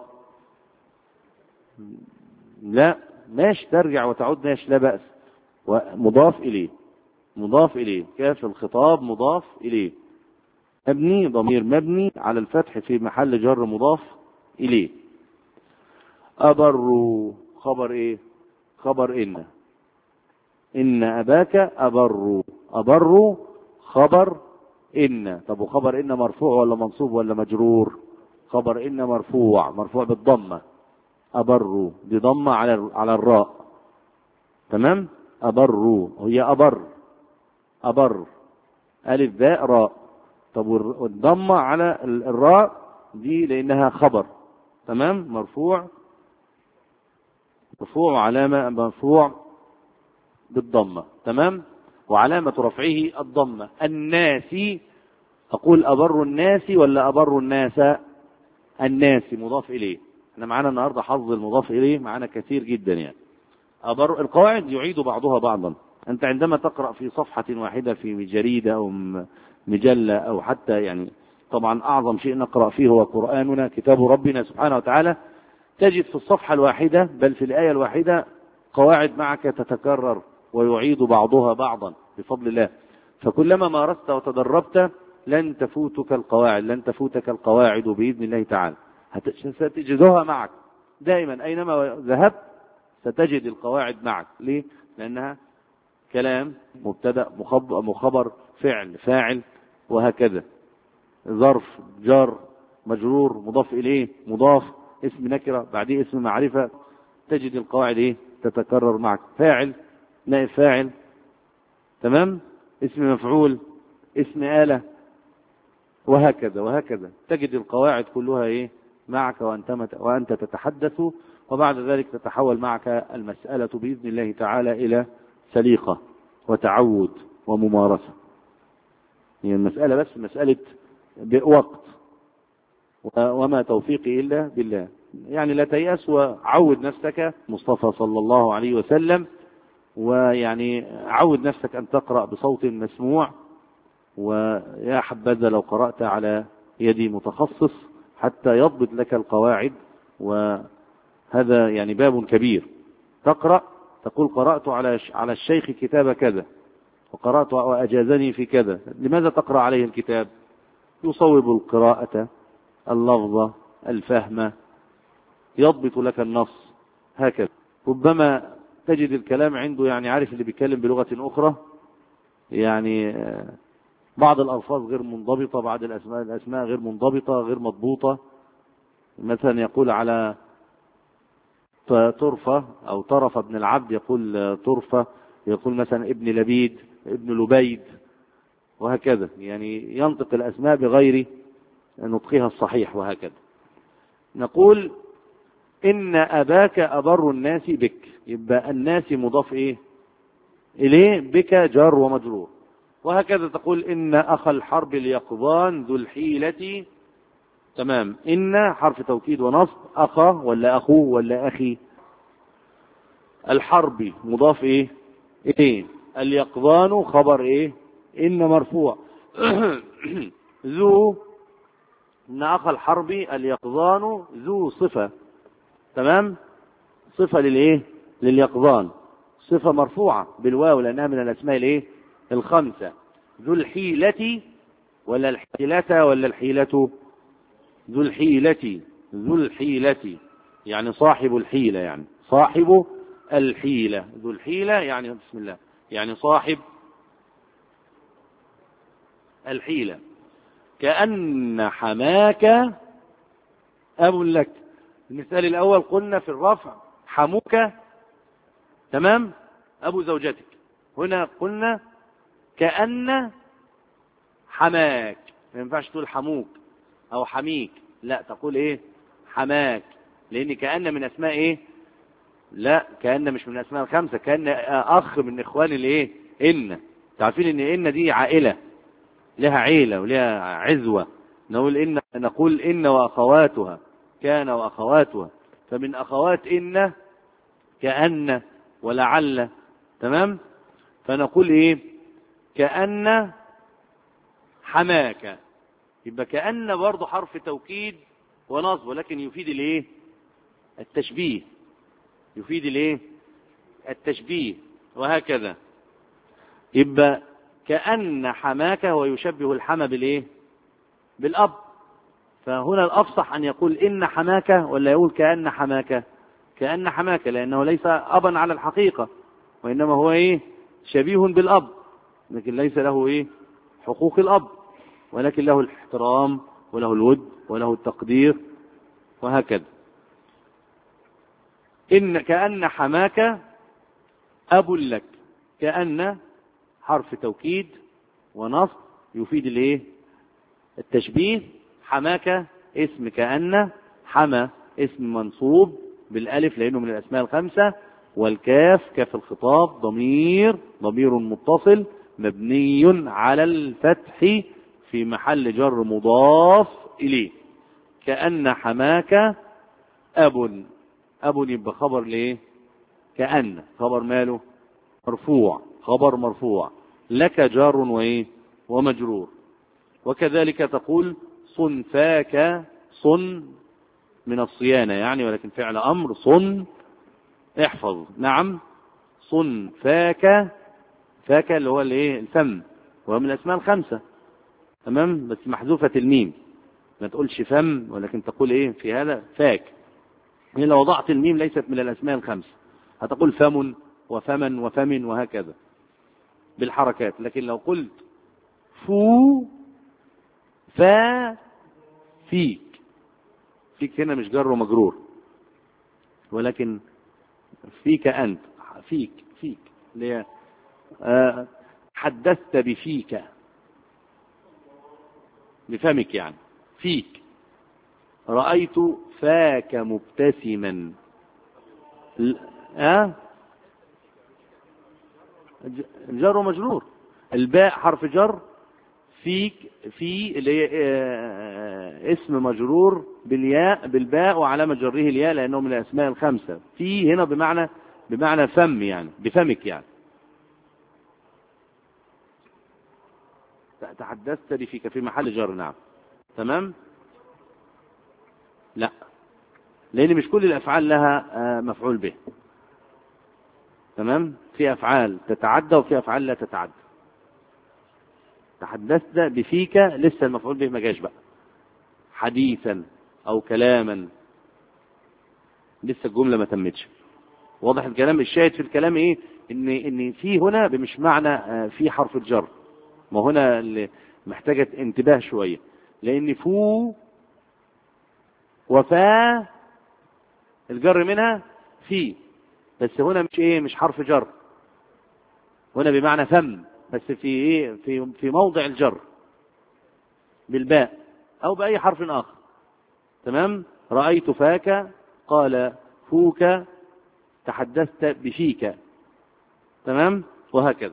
لا ماشي، ترجع وتعود ماشي، لا بأس، ومضاف إليه، مضاف إليه، كاف الخطاب مضاف إليه، مبني، ضمير مبني على الفتح في محل جر مضاف إليه. أبر خبر إيه؟ خبر إن، إن أباك أبر، أبر خبر إن. طب وخبر إن مرفوع ولا منصوب ولا مجرور؟ خبر إن مرفوع، مرفوع بالضمة، أبر بضمة على على الراء. تمام؟ أبر هي أبر، أبر ألف باء راء. طب والضمة على الراء دي لأنها خبر. تمام؟ مرفوع، مرفوع علامة مرفوع بالضمة. تمام؟ وعلامة رفعه الضمة. الناس، أقول أبر الناس ولا أبر الناس؟ الناس مضاف إليه. احنا معانا النهارده حظ المضاف إليه معانا كثير جدا يعني. أبر القواعد يعيد بعضها بعضا. أنت عندما تقرأ في صفحة واحدة في جريدة أو مجلة أو حتى يعني طبعا أعظم شيء نقرأ فيه هو قرآننا كتاب ربنا سبحانه وتعالى، تجد في الصفحة الواحدة بل في الآية الواحدة قواعد معك تتكرر ويعيد بعضها بعضا بفضل الله. فكلما مارست وتدربت لن تفوتك القواعد، لن تفوتك القواعد بإذن الله تعالى، ستجدها معك دائما أينما ذهبت، ستجد القواعد معك. ليه؟ لأنها كلام، مبتدأ، مخبر، فعل، فاعل، وهكذا، ظرف، جار، مجرور، مضاف إليه، مضاف، اسم نكرة بعديه اسم معرفة، تجد القواعد ايه؟ تتكرر معك. فاعل، نائب فاعل، تمام، اسم مفعول، اسم آلة، وهكذا وهكذا، تجد القواعد كلها ايه؟ معك وأنت وأنت تتحدث، وبعد ذلك تتحول معك المسألة بإذن الله تعالى إلى سليقة وتعود وممارسة. هي يعني المسألة بس مسألة بوقت، وما توفيقي إلا بالله. يعني لا تيأس، وعود نفسك، مصطفى صلى الله عليه وسلم، ويعني عود نفسك أن تقرأ بصوت مسموع، ويا حبذا لو قرأت على يد متخصص حتى يضبط لك القواعد، وهذا يعني باب كبير. تقرأ تقول قرأت على على الشيخ كتاب كذا، وقرأت وأجازني في كذا. لماذا تقرأ عليه الكتاب؟ يصوب القراءة، اللفظة، الفهم، يضبط لك النص، هكذا. ربما تجد الكلام عنده يعني عارف اللي بيتكلم بلغة أخرى، يعني بعض الألفاظ غير منضبطة، بعض الأسماء الأسماء غير منضبطة، غير مضبوطة. مثلا يقول على طرفة أو طرف ابن العبد، يقول طرفة، يقول مثلا ابن لبيد، ابن لبيد، وهكذا، يعني ينطق الأسماء بغير نطقها الصحيح، وهكذا. نقول إن أباك أبر الناس بك، يبقى الناس مضاف إيه إليه، بك جار ومجرور. وهكذا تقول إن أخ الحرب اليقظان ذو الحيلة تمام. إن حرف توكيد ونصب. أخا ولا أخوه ولا أخي؟ الحرب مضاف إيه؟ إيه؟ اليقظان خبر إيه؟ إن مرفوع. ذو، إن أخا الحرب اليقظان ذو صفة. تمام. صفة للإيه؟ لليقظان، صفة مرفوعة بالواو لأنها من الأسماء الإيه؟ الخمسة. ذو الحيلة ولا الحيلة ولا الحيلة؟ ذو الحيلة، ذو الحيلة يعني صاحب الحيلة، يعني صاحب الحيلة. ذو الحيلة يعني بسم الله يعني صاحب الحيلة. كأن حماك أب لك. المثال الأول قلنا في الرفع حموك، تمام، أبو زوجتك. هنا قلنا كأن حماك، ما ينفعش تقول حموك أو حميك، لا تقول إيه؟ حماك، لأن كأن من أسماء إيه؟ لا، كأن مش من أسماء الخمسة، كأن أخ من إخوان الإيه؟ إن. تعرفين إن إن دي عائلة، لها عيلة ولها عزوة. نقول إن، نقول إن وأخواتها، كان وأخواتها، فمن أخوات إن كأن ولعل. تمام. فنقول إيه؟ كأن حماك. يبقى كأن برضه حرف توكيد ونصب، ولكن يفيد الإيه؟ التشبيه، يفيد الإيه؟ التشبيه. وهكذا يبقى كأن حماك ويشبه الحمى بالإيه؟ بالأب. فهنا الأفصح أن يقول إن حماك ولا يقول كأن حماك؟ كأن حماك، لأنه ليس أبا على الحقيقة، وإنما هو إيه؟ شبيه بالأب، لكن ليس له إيه؟ حقوق الأب، ولكن له الاحترام وله الود وله التقدير وهكذا. إن كأن حماك أب لك. كأن حرف توكيد ونصب يفيد الايه؟ التشبيه. حماك اسم كأن، حمى اسم منصوب بالالف لانه من الاسماء الخمسة، والكاف كاف الخطاب ضمير ضمير متصل مبني على الفتح في محل جر مضاف اليه. كأن حماك اب. اب يبقى خبر ليه؟ كأن خبر ماله؟ مرفوع، خبر مرفوع. لك جار وايه؟ ومجرور. وكذلك تقول صن فاك. صن من الصيانة يعني، ولكن فعل امر. صن احفظ. نعم. صن فاك. فاك اللي هو الايه؟ الفم، وهو من الاسماء الخمسة. تمام. بس محذوفة الميم، ما تقولش فم، ولكن تقول ايه في هذا؟ فاك. هنا لو وضعت الميم ليست من الاسماء الخمسة، هتقول فم وفمن وفم وهكذا بالحركات. لكن لو قلت فو فا فيك، فيك هنا مش جر ومجرور، ولكن فيك أنت. فيك فيك اللي آه حدثت بفيك، بفمك يعني. فيك. رأيت فاك مبتسما. أه؟ جر ومجرور. الباء حرف جر. فيك في اللي هي اسم مجرور بالياء بالباء وعلامة جره الياء لأنه من الأسماء الخمسة. في هنا بمعنى بمعنى فم يعني، بفمك يعني. تحدثت بفيك في محل جر. نعم. تمام. لا، لأن مش كل الأفعال لها مفعول به. تمام. في أفعال تتعدى وفي أفعال لا تتعدى. تحدثت بفيك لسه المفعول به ما جاش بقى. حديثا أو كلاما لسه الجملة ما تمتش. واضح الكلام؟ الشاهد في الكلام إيه؟ إن إن في هنا مش معنى في حرف الجر. ما هنا اللي محتاجة انتباه شوية، لأن فو وفا الجر منها في، بس هنا مش إيه؟ مش حرف جر. هنا بمعنى فم، بس في إيه؟ في في موضع الجر بالباء أو بأي حرف آخر. تمام. رأيت فاك، قال فوك، تحدثت بفيك. تمام. وهكذا.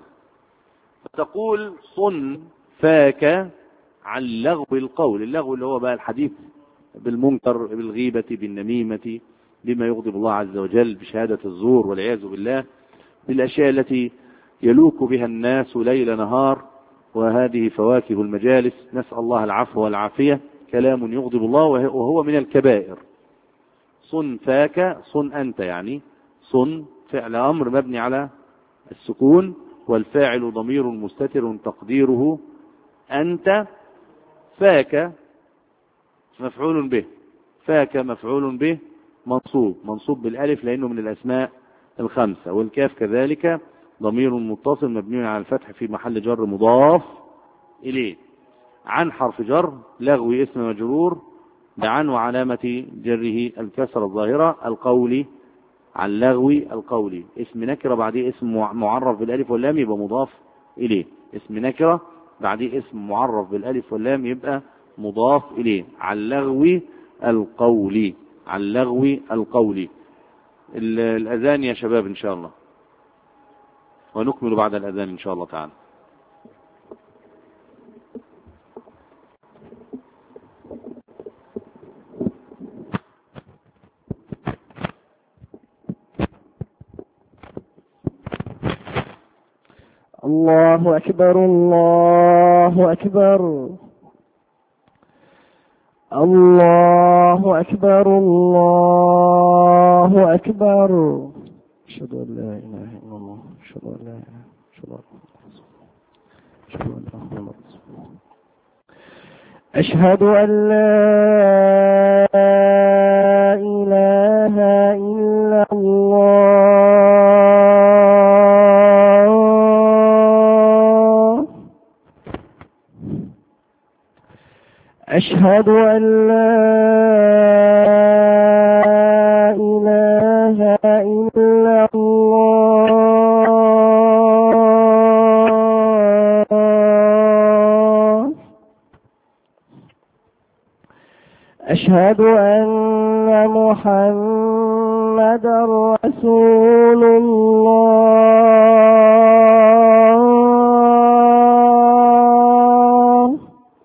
فتقول صن فاك عن لغو القول. اللغو اللي هو بقى الحديث بالمنكر، بالغيبة، بالنميمة، بما يغضب الله عز وجل، بشهادة الزور والعياذ بالله، بالأشياء التي يلوك بها الناس ليل نهار، وهذه فواكه المجالس، نسأل الله العفو والعافية. كلام يغضب الله وهو من الكبائر. صن فاك، صن أنت، يعني صن فعل أمر مبني على السكون، والفاعل ضمير مستتر تقديره أنت، فاك مفعول به، فاك مفعول به منصوب، منصوب بالألف لأنه من الأسماء الخمسة، والكاف كذلك ضمير متصل مبني على الفتح في محل جر مضاف إليه. عن حرف جر، لغوي اسم مجرور بعن وعلامة جره الكسر الظاهرة، القولي عن لغوي القولي، اسم نكرة بعديه اسم معرف بالألف واللام يبقى مضاف إليه، اسم نكرة بعديه اسم معرف بالألف واللام يبقى مضاف إليه. عن لغوي القولي، عن لغوي القولي. الأذان يا شباب إن شاء الله، ونكمل بعد الأذان إن شاء الله تعالى. الله أكبر، الله أكبر، الله أكبر، الله أكبر. أشهد أن لا إله إلا الله، أشهد أن لا إله إلا الله، أشهد أن محمدا رسول الله، أشهد أن لا إله إلا الله، أشهد أن لا إله إلا الله، أشهد أن محمدا رسول الله،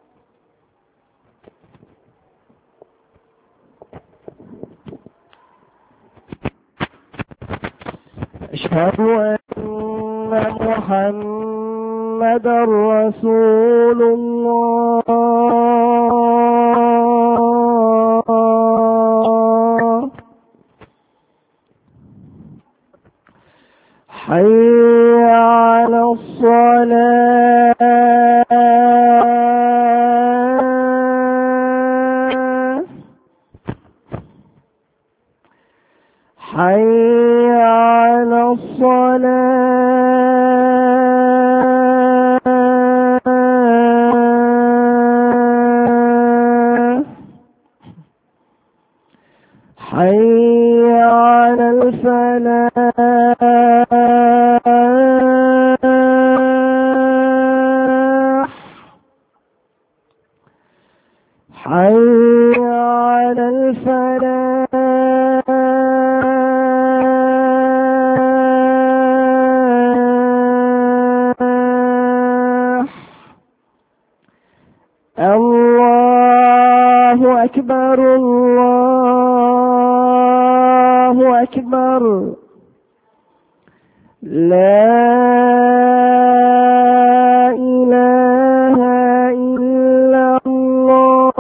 أشهد أن محمدا رسول الله، حي على الصلاة، حي على الصلاة، حي على الفلاح، حي على الفلاح، الله أكبر، الله أكبر، لا إله إلا الله.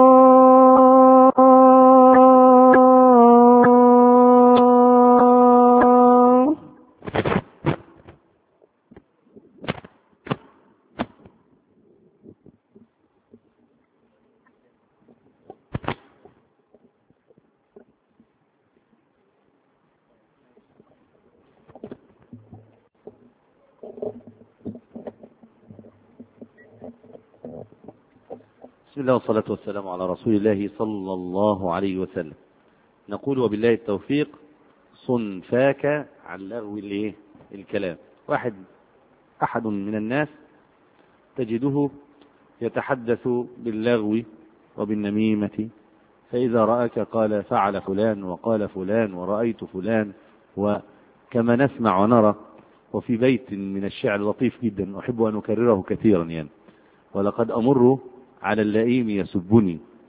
بسم الله والصلاة والسلام على رسول الله صلى الله عليه وسلم. نقول وبالله التوفيق. صن فاك عن لغو الايه الكلام. واحد أحد من الناس تجده يتحدث باللغو وبالنميمة، فإذا رأك قال فعل فلان وقال فلان ورأيت فلان، وكما نسمع ونرى. وفي بيت من الشعر لطيف جدا أحب أن أكرره كثيرا يعني: ولقد أمر على اللئيم يسبني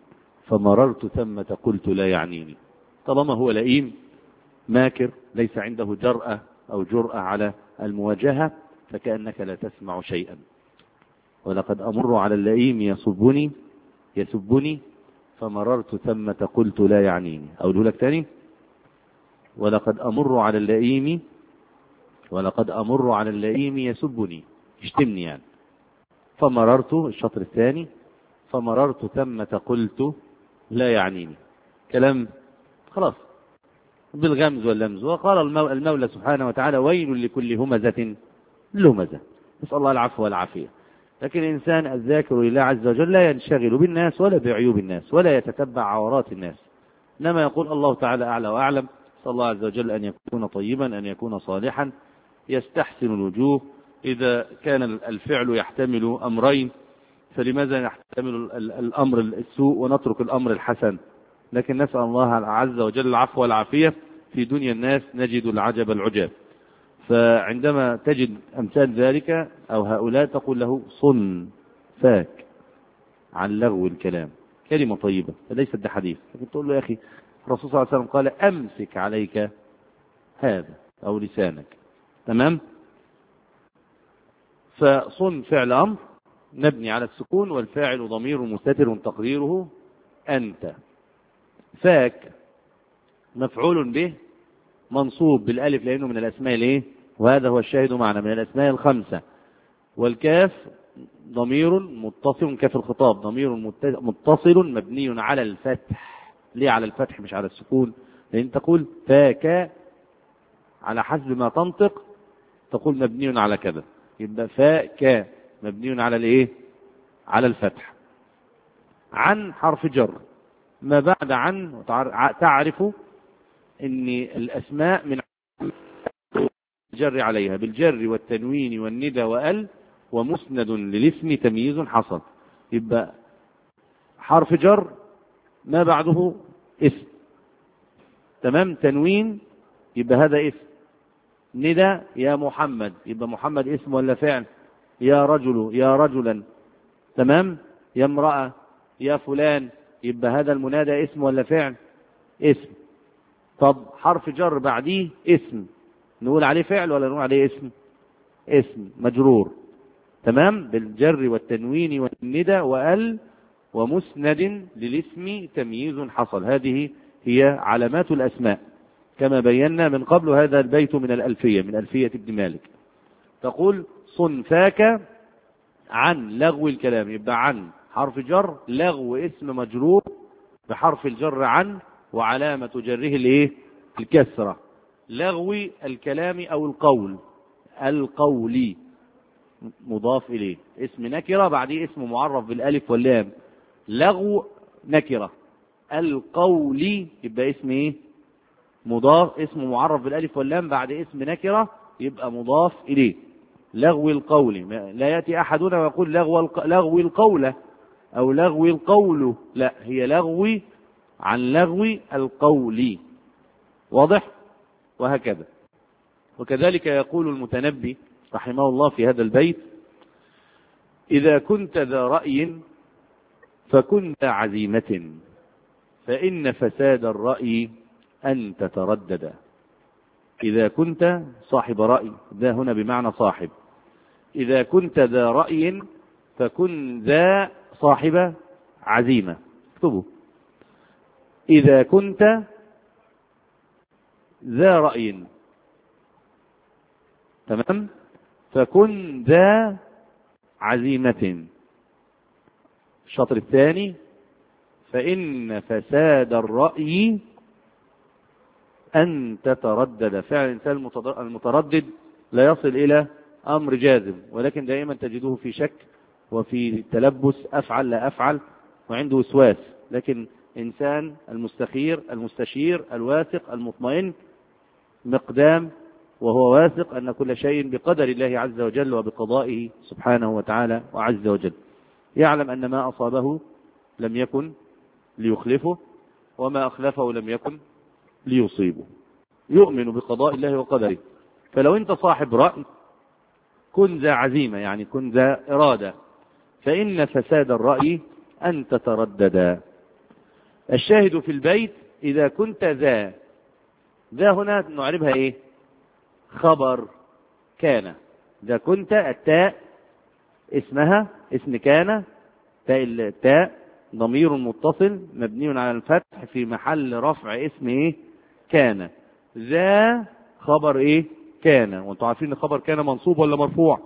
فمررت ثمة قلت لا يعنيني. طالما هو لئيم ماكر ليس عنده جرأة أو جرأة على المواجهة فكأنك لا تسمع شيئا. ولقد أمر على اللئيم يسبني يسبني فمررت ثمة قلت لا يعنيني. أقوله لك تاني. ولقد أمر على اللئيم ولقد أمر على اللئيم يسبني يشتمني يعني. فمررت الشطر الثاني فمررت ثمة قلت لا يعنيني. كلام خلاص بالغمز واللمز. وقال المولى سبحانه وتعالى ويل لكل همزة لمزة. نسأل الله العفو والعافية. لكن الإنسان الذاكر لله عز وجل لا ينشغل بالناس ولا بعيوب الناس ولا يتتبع عورات الناس، إنما يقول الله تعالى أعلى وأعلم. نسأل الله عز وجل أن يكون طيبا أن يكون صالحا يستحسن الوجوه. إذا كان الفعل يحتمل أمرين فلماذا يحتمل الأمر السوء ونترك الأمر الحسن؟ لكن نسأل الله عز وجل العفو والعافية. في دنيا الناس نجد العجب العجاب. فعندما تجد أمثال ذلك أو هؤلاء تقول له صن فاك عن لغو الكلام. كلمة طيبة ليست ده حديث. لكن تقول له يا أخي الرسول صلى الله عليه وسلم قال أمسك عليك هذا أو لسانك. تمام. فصن فعل أمر نبني على السكون والفاعل ضمير مستتر تقديره أنت. فاك مفعول به منصوب بالالف لانه من الاسماء الايه، وهذا هو الشاهد معنا من الاسماء الخمسه. والكاف ضمير متصل كاف الخطاب ضمير متصل مبني على الفتح. ليه على الفتح مش على السكون؟ لان تقول فاك على حسب ما تنطق تقول مبني على كذا. يبقى فاك مبني على الايه؟ على الفتح. عن حرف جر. ما بعد عن تعرف ان الاسماء من الجر عليها بالجر والتنوين والندى وال ومسند للاسم تمييز حصل. يبقى حرف جر ما بعده اسم. تمام. تنوين يبقى هذا اسم. ندى يا محمد يبقى محمد اسم ولا فعل؟ يا رجل يا رجلا. تمام. يا امرأة يا فلان يبقى هذا المنادى اسم ولا فعل؟ اسم. طب حرف جر بعديه اسم نقول عليه فعل ولا نقول عليه اسم؟ اسم مجرور. تمام. بالجر والتنوين والندى وال ومسند للاسم تمييز حصل. هذه هي علامات الأسماء كما بينا من قبل. هذا البيت من الألفية من ألفية ابن مالك. تقول صنفاك عن لغو الكلام. يبقى عن حرف جر لغو اسم مجرور بحرف الجر عن وعلامة جره الايه؟ الكسرة. لغو الكلام او القول. القولي مضاف اليه اسم نكرة بعديه اسم معرف بالالف واللام. لغو نكرة. القولي يبقى اسم ايه؟ مضاف اسم معرف بالالف واللام بعد اسم نكرة يبقى مضاف اليه. لغو القول. لا يأتي احدنا ويقول لغو الق... لغو القول او لغو القول. لا هي لغو عن لغو القول. واضح؟ وهكذا. وكذلك يقول المتنبي رحمه الله في هذا البيت إذا كنت ذا رأي فكن ذا عزيمة فإن فساد الرأي أن تتردد. إذا كنت صاحب رأي. ذا هنا بمعنى صاحب. إذا كنت ذا رأي فكن ذا صاحب عزيمة. اكتبوا إذا كنت ذا رأي. تمام. فكن ذا عزيمة. الشطر الثاني فإن فساد الرأي أن تتردد. فعل الإنسان المتردد لا يصل إلى أمر جازم ولكن دائما تجده في شك وفي تلبس أفعل لا أفعل وعنده وسواس. لكن إنسان المستخير المستشير الواثق المطمئن مقدام وهو واثق أن كل شيء بقدر الله عز وجل وبقضائه سبحانه وتعالى وعز وجل. يعلم أن ما أصابه لم يكن ليخلفه وما أخلفه لم يكن ليصيبه. يؤمن بقضاء الله وقدره. فلو أنت صاحب رأي كن ذا عزيمة يعني كن ذا إرادة. فإن فساد الرأي أن تتردد. الشاهد في البيت إذا كنت ذا، ذا هنا نعربها إيه؟ خبر كان. إذا كنت التاء اسمها اسم كان، تاء التاء ضمير متصل مبني على الفتح في محل رفع اسم إيه؟ كان. ذا خبر إيه؟ كان. وانتم عارفين خبر كان منصوب ولا مرفوع؟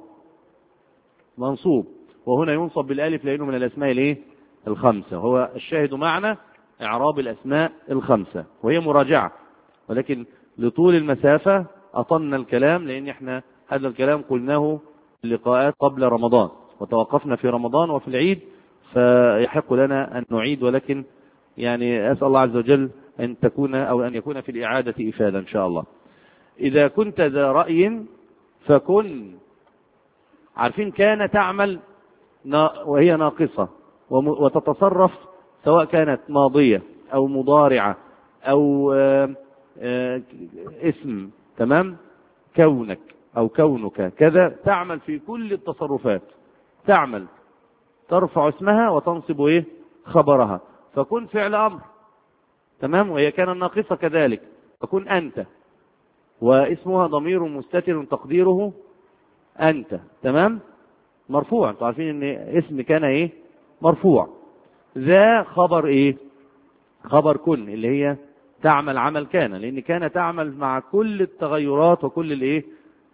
منصوب، وهنا ينصب بالالف لانه من الاسماء الايه؟ الخمسه. هو الشاهد معنا اعراب الاسماء الخمسه، وهي مراجعه، ولكن لطول المسافه اطلنا الكلام، لان احنا هذا الكلام قلناه اللقاءات قبل رمضان، وتوقفنا في رمضان وفي العيد، فيحق لنا ان نعيد، ولكن يعني اسال الله عز وجل ان تكون او ان يكون في الاعاده افاده ان شاء الله. اذا كنت ذا راي فكن، عارفين كان تعمل وهي ناقصة وتتصرف، سواء كانت ماضية أو مضارعة أو آآ آآ اسم، تمام، كونك أو كونك كذا، تعمل في كل التصرفات، تعمل ترفع اسمها وتنصب إيه؟ خبرها. فكن فعل أمر، تمام، وهي كان ناقصة كذلك، فكن أنت، واسمها ضمير مستتر تقديره أنت، تمام، مرفوع. انتوا عارفين ان اسم كان ايه؟ مرفوع. ذا خبر ايه؟ خبر كن، اللي هي تعمل عمل كان، لان كان تعمل مع كل التغيرات وكل الايه؟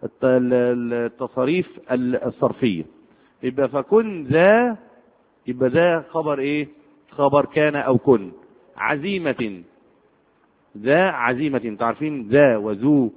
التصاريف الصرفيه. يبقى فكن ذا، يبقى ذا خبر ايه؟ خبر كان او كن. عزيمة، ذا عزيمة، انتوا عارفين ذا وذو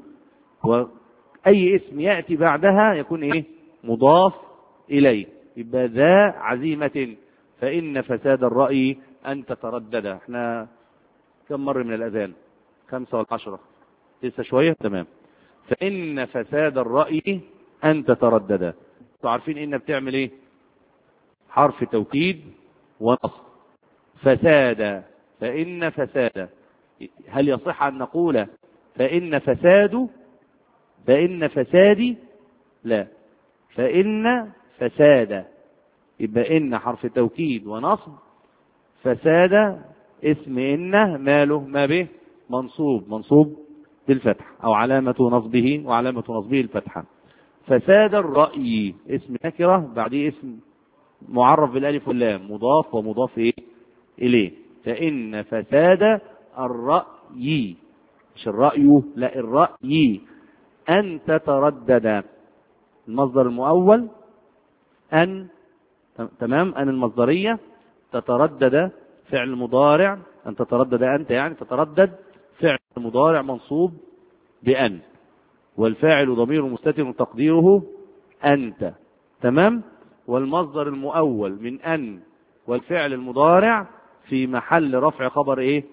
واي اسم ياتي بعدها يكون ايه؟ مضاف إليه. يبقى ذا عزيمة، فإن فساد الرأي أن تتردد. احنا كم مر من الأذان؟ خمسة والعشرة، لسه شوية، تمام. فإن فساد الرأي أن تتردد. تعرفين إن بتعمل إيه؟ حرف توكيد ونصب. فساد، فإن فساد. هل يصح أن نقول فإن فساد، فإن فسادي؟ لا، فإن فساد. يبقى إن حرف توكيد ونصب، فساد اسم إن ماله ما به؟ منصوب، منصوب بالفتح، أو علامة نصبه، وعلامة نصبه الفتحة. فساد الرأي اسم نكرة بعديه اسم معرف بالالف واللام، مضاف ومضاف إيه؟ إليه. فإن فساد الرأي، مش الرأي، لا الرأي، أن تتردد. المصدر المؤول أن، تمام، أن المصدرية، تتردد فعل مضارع، أن تتردد أنت يعني تتردد فعل مضارع منصوب بأن، والفاعل ضمير مستتر تقديره أنت، تمام. والمصدر المؤول من أن والفعل المضارع في محل رفع خبر إيه؟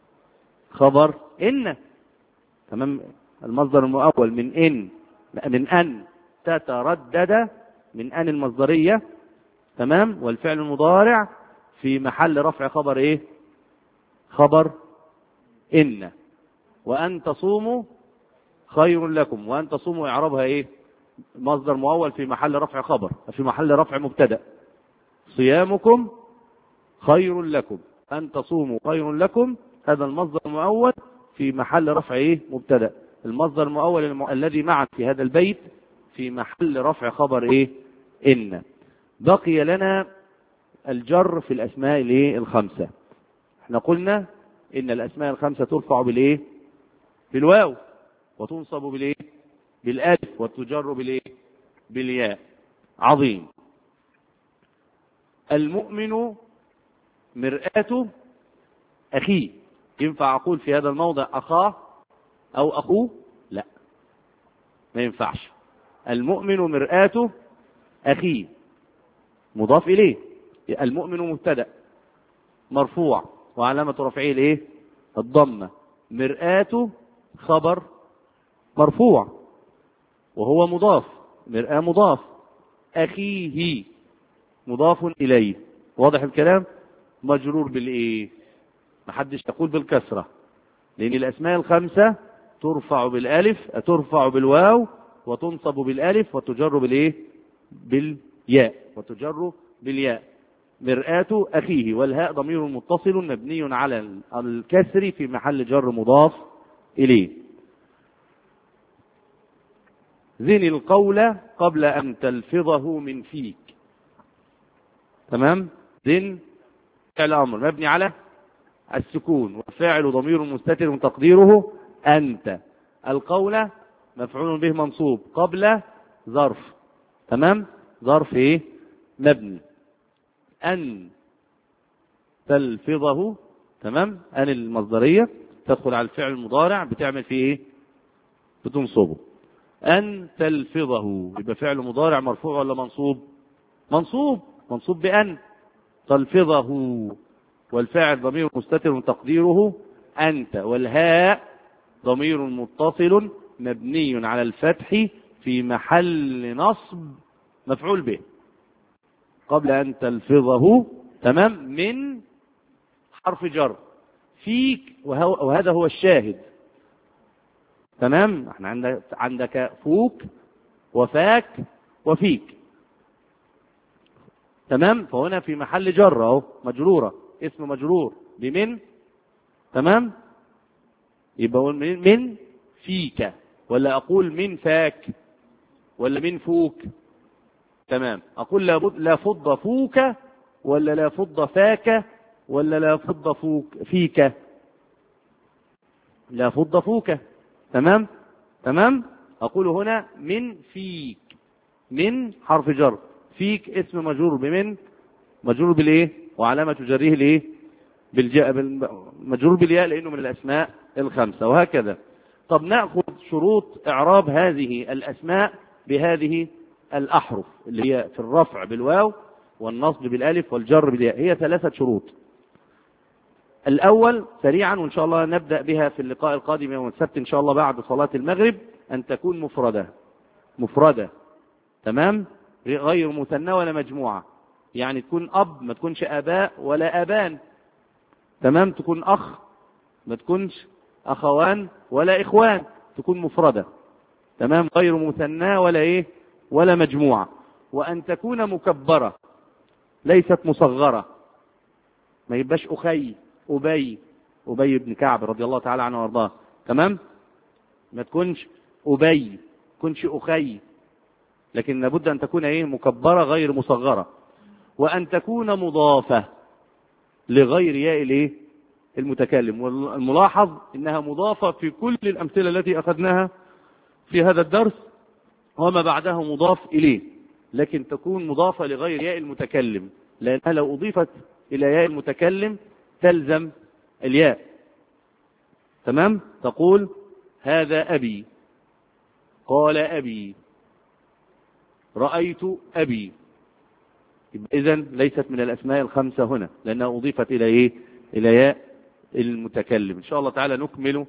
خبر إن، تمام. المصدر المؤول من إن، من أن تتردد، من أن المصدرية، تمام، والفعل المضارع في محل رفع خبر إيه؟ خبر إن. وأن تصوموا خير لكم، وأن تصوموا إعرابها إيه؟ مصدر مؤول في محل رفع خبر، في محل رفع مبتدأ. صيامكم خير لكم، أن تصوموا خير لكم، هذا المصدر المؤول في محل رفع إيه؟ مبتدأ. المصدر المؤول الم... الذي معك في هذا البيت في محل رفع خبر إيه؟ إن. بقي لنا الجر في الأسماء الإيه؟ الخمسة. احنا قلنا إن الأسماء الخمسة ترفع بالإيه؟ بالواو، وتنصب بالإيه؟ بالألف، وتجر بالإيه؟ بالياء. عظيم. المؤمن مرآة أخيه، ينفع أقول في هذا الموضع أخاه أو أخوه؟ لا، ما ينفعش. المؤمن مرآة أخيه، مضاف إليه. المؤمن مبتدأ مرفوع وعلامة رفعه الإيه؟ الضمة. مرآة خبر مرفوع وهو مضاف، مرآة مضاف، أخيه مضاف إليه. واضح الكلام؟ مجرور بالإيه؟ محدش تقول بالكسرة، لأن الأسماء الخمسة ترفع بالألف، ترفع بالواو، وتنصب بالألف، وتجر بالإيه؟ بالياء، وتجر بالياء. مرآة أخيه، والهاء ضمير متصل مبني على الكسر في محل جر مضاف إليه. زن القول قبل أن تلفظه من فيك. تمام. زن فعل أمر مبني على السكون، والفاعل ضمير مستتر تقديره أنت. القول مفعول به منصوب، قبل ظرف. تمام. ظرف ايه؟ مبني. أن تلفظه. تمام. أن المصدرية تدخل على الفعل المضارع بتعمل فيه ايه؟ بتنصبه. أن تلفظه يبقى فعل مضارع مرفوع ولا منصوب؟ منصوب. منصوب بأن. تلفظه والفاعل ضمير مستتر تقديره أنت، والهاء ضمير متصل مبني على الفتح في محل نصب مفعول به قبل أن تلفظه. تمام. من حرف جر فيك، وهذا هو الشاهد. تمام. احنا عندك عندك فوك وفاك وفيك. تمام. فهنا في محل جر اهو، مجرورة، اسم مجرور بمن. تمام. يبقى من من فيك، ولا أقول من فاك، ولا من فوك؟ تمام. أقول لا فض فوك، ولا لا فض فاك، ولا لا فض فوك فيك؟ لا فض فوك. تمام. تمام. أقول هنا من فيك. من حرف جر، فيك اسم مجرور بمن، مجرور بالايه؟ وعلامة جره الايه؟ بالجاء، مجرور بالياء لأنه من الأسماء الخمسة، وهكذا. طب نأخذ شروط إعراب هذه الأسماء بهذه الأحرف اللي هي في الرفع بالواو والنصب بالألف والجر بالياء. هي ثلاثة شروط. الأول سريعا، وإن شاء الله نبدأ بها في اللقاء القادم يوم السبت إن شاء الله بعد صلاة المغرب، أن تكون مفردة. مفردة. تمام. غير مثنى ولا مجموعة، يعني تكون أب، ما تكونش آباء ولا أبان. تمام. تكون أخ، ما تكونش أخوان ولا إخوان، تكون مفردة. تمام. غير مثنى ولا إيه ولا مجموعة. وأن تكون مكبرة ليست مصغرة، ما يبقاش أخي، أبي، أبي بن كعب رضي الله تعالى عنه وارضاه. تمام. ما تكونش أبي، تكونش أخي، لكن لابد أن تكون إيه مكبرة غير مصغرة. وأن تكون مضافة لغير ياء الإيه المتكلم. والملاحظ إنها مضافة في كل الأمثلة التي أخذناها في هذا الدرس، وما بعده مضاف إليه، لكن تكون مضافة لغير ياء المتكلم، لأنها لو أضيفت إلى ياء المتكلم تلزم الياء. تمام. تقول هذا أبي، قال أبي، رأيت أبي. إذن ليست من الأسماء الخمسة هنا، لأنها أضيفت إلى إيه إلى ياء المتكلم. إن شاء الله تعالى نكمل.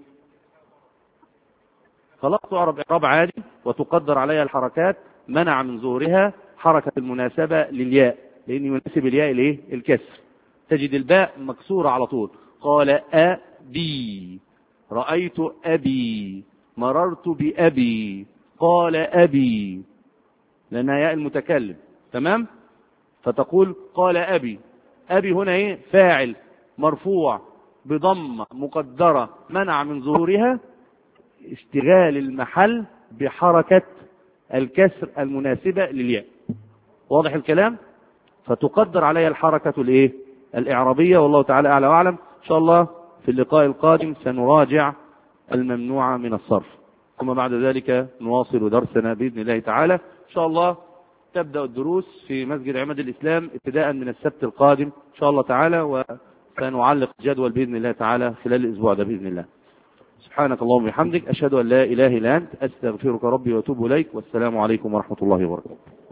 خلاص تعرب إعراب عادي وتقدر عليها الحركات، منع من ظهورها حركة المناسبة للياء، لأن يناسب الياء الإيه الكسر. تجد الباء مكسورة على طول. قال أبي، رأيت أبي، مررت بأبي، قال أبي، لأنها ياء المتكلم. تمام. فتقول قال أبي. أبي هنا إيه فاعل مرفوع بضمة مقدرة منع من ظهورها اشتغال المحل بحركة الكسر المناسبة للياء. واضح الكلام؟ فتقدر عليها الحركة الايه الإعرابية. والله تعالى أعلى وأعلم. إن شاء الله في اللقاء القادم سنراجع الممنوع من الصرف، ثم بعد ذلك نواصل درسنا بإذن الله تعالى. إن شاء الله تبدأ الدروس في مسجد عماد الإسلام ابتداء من السبت القادم إن شاء الله تعالى، وسنعلق جدول بإذن الله تعالى خلال الأسبوع ده بإذن الله. سبحانك اللهم وبحمدك، أشهد أن لا إله إلا أنت، أستغفرك ربي وأتوب إليك، والسلام عليكم ورحمة الله وبركاته.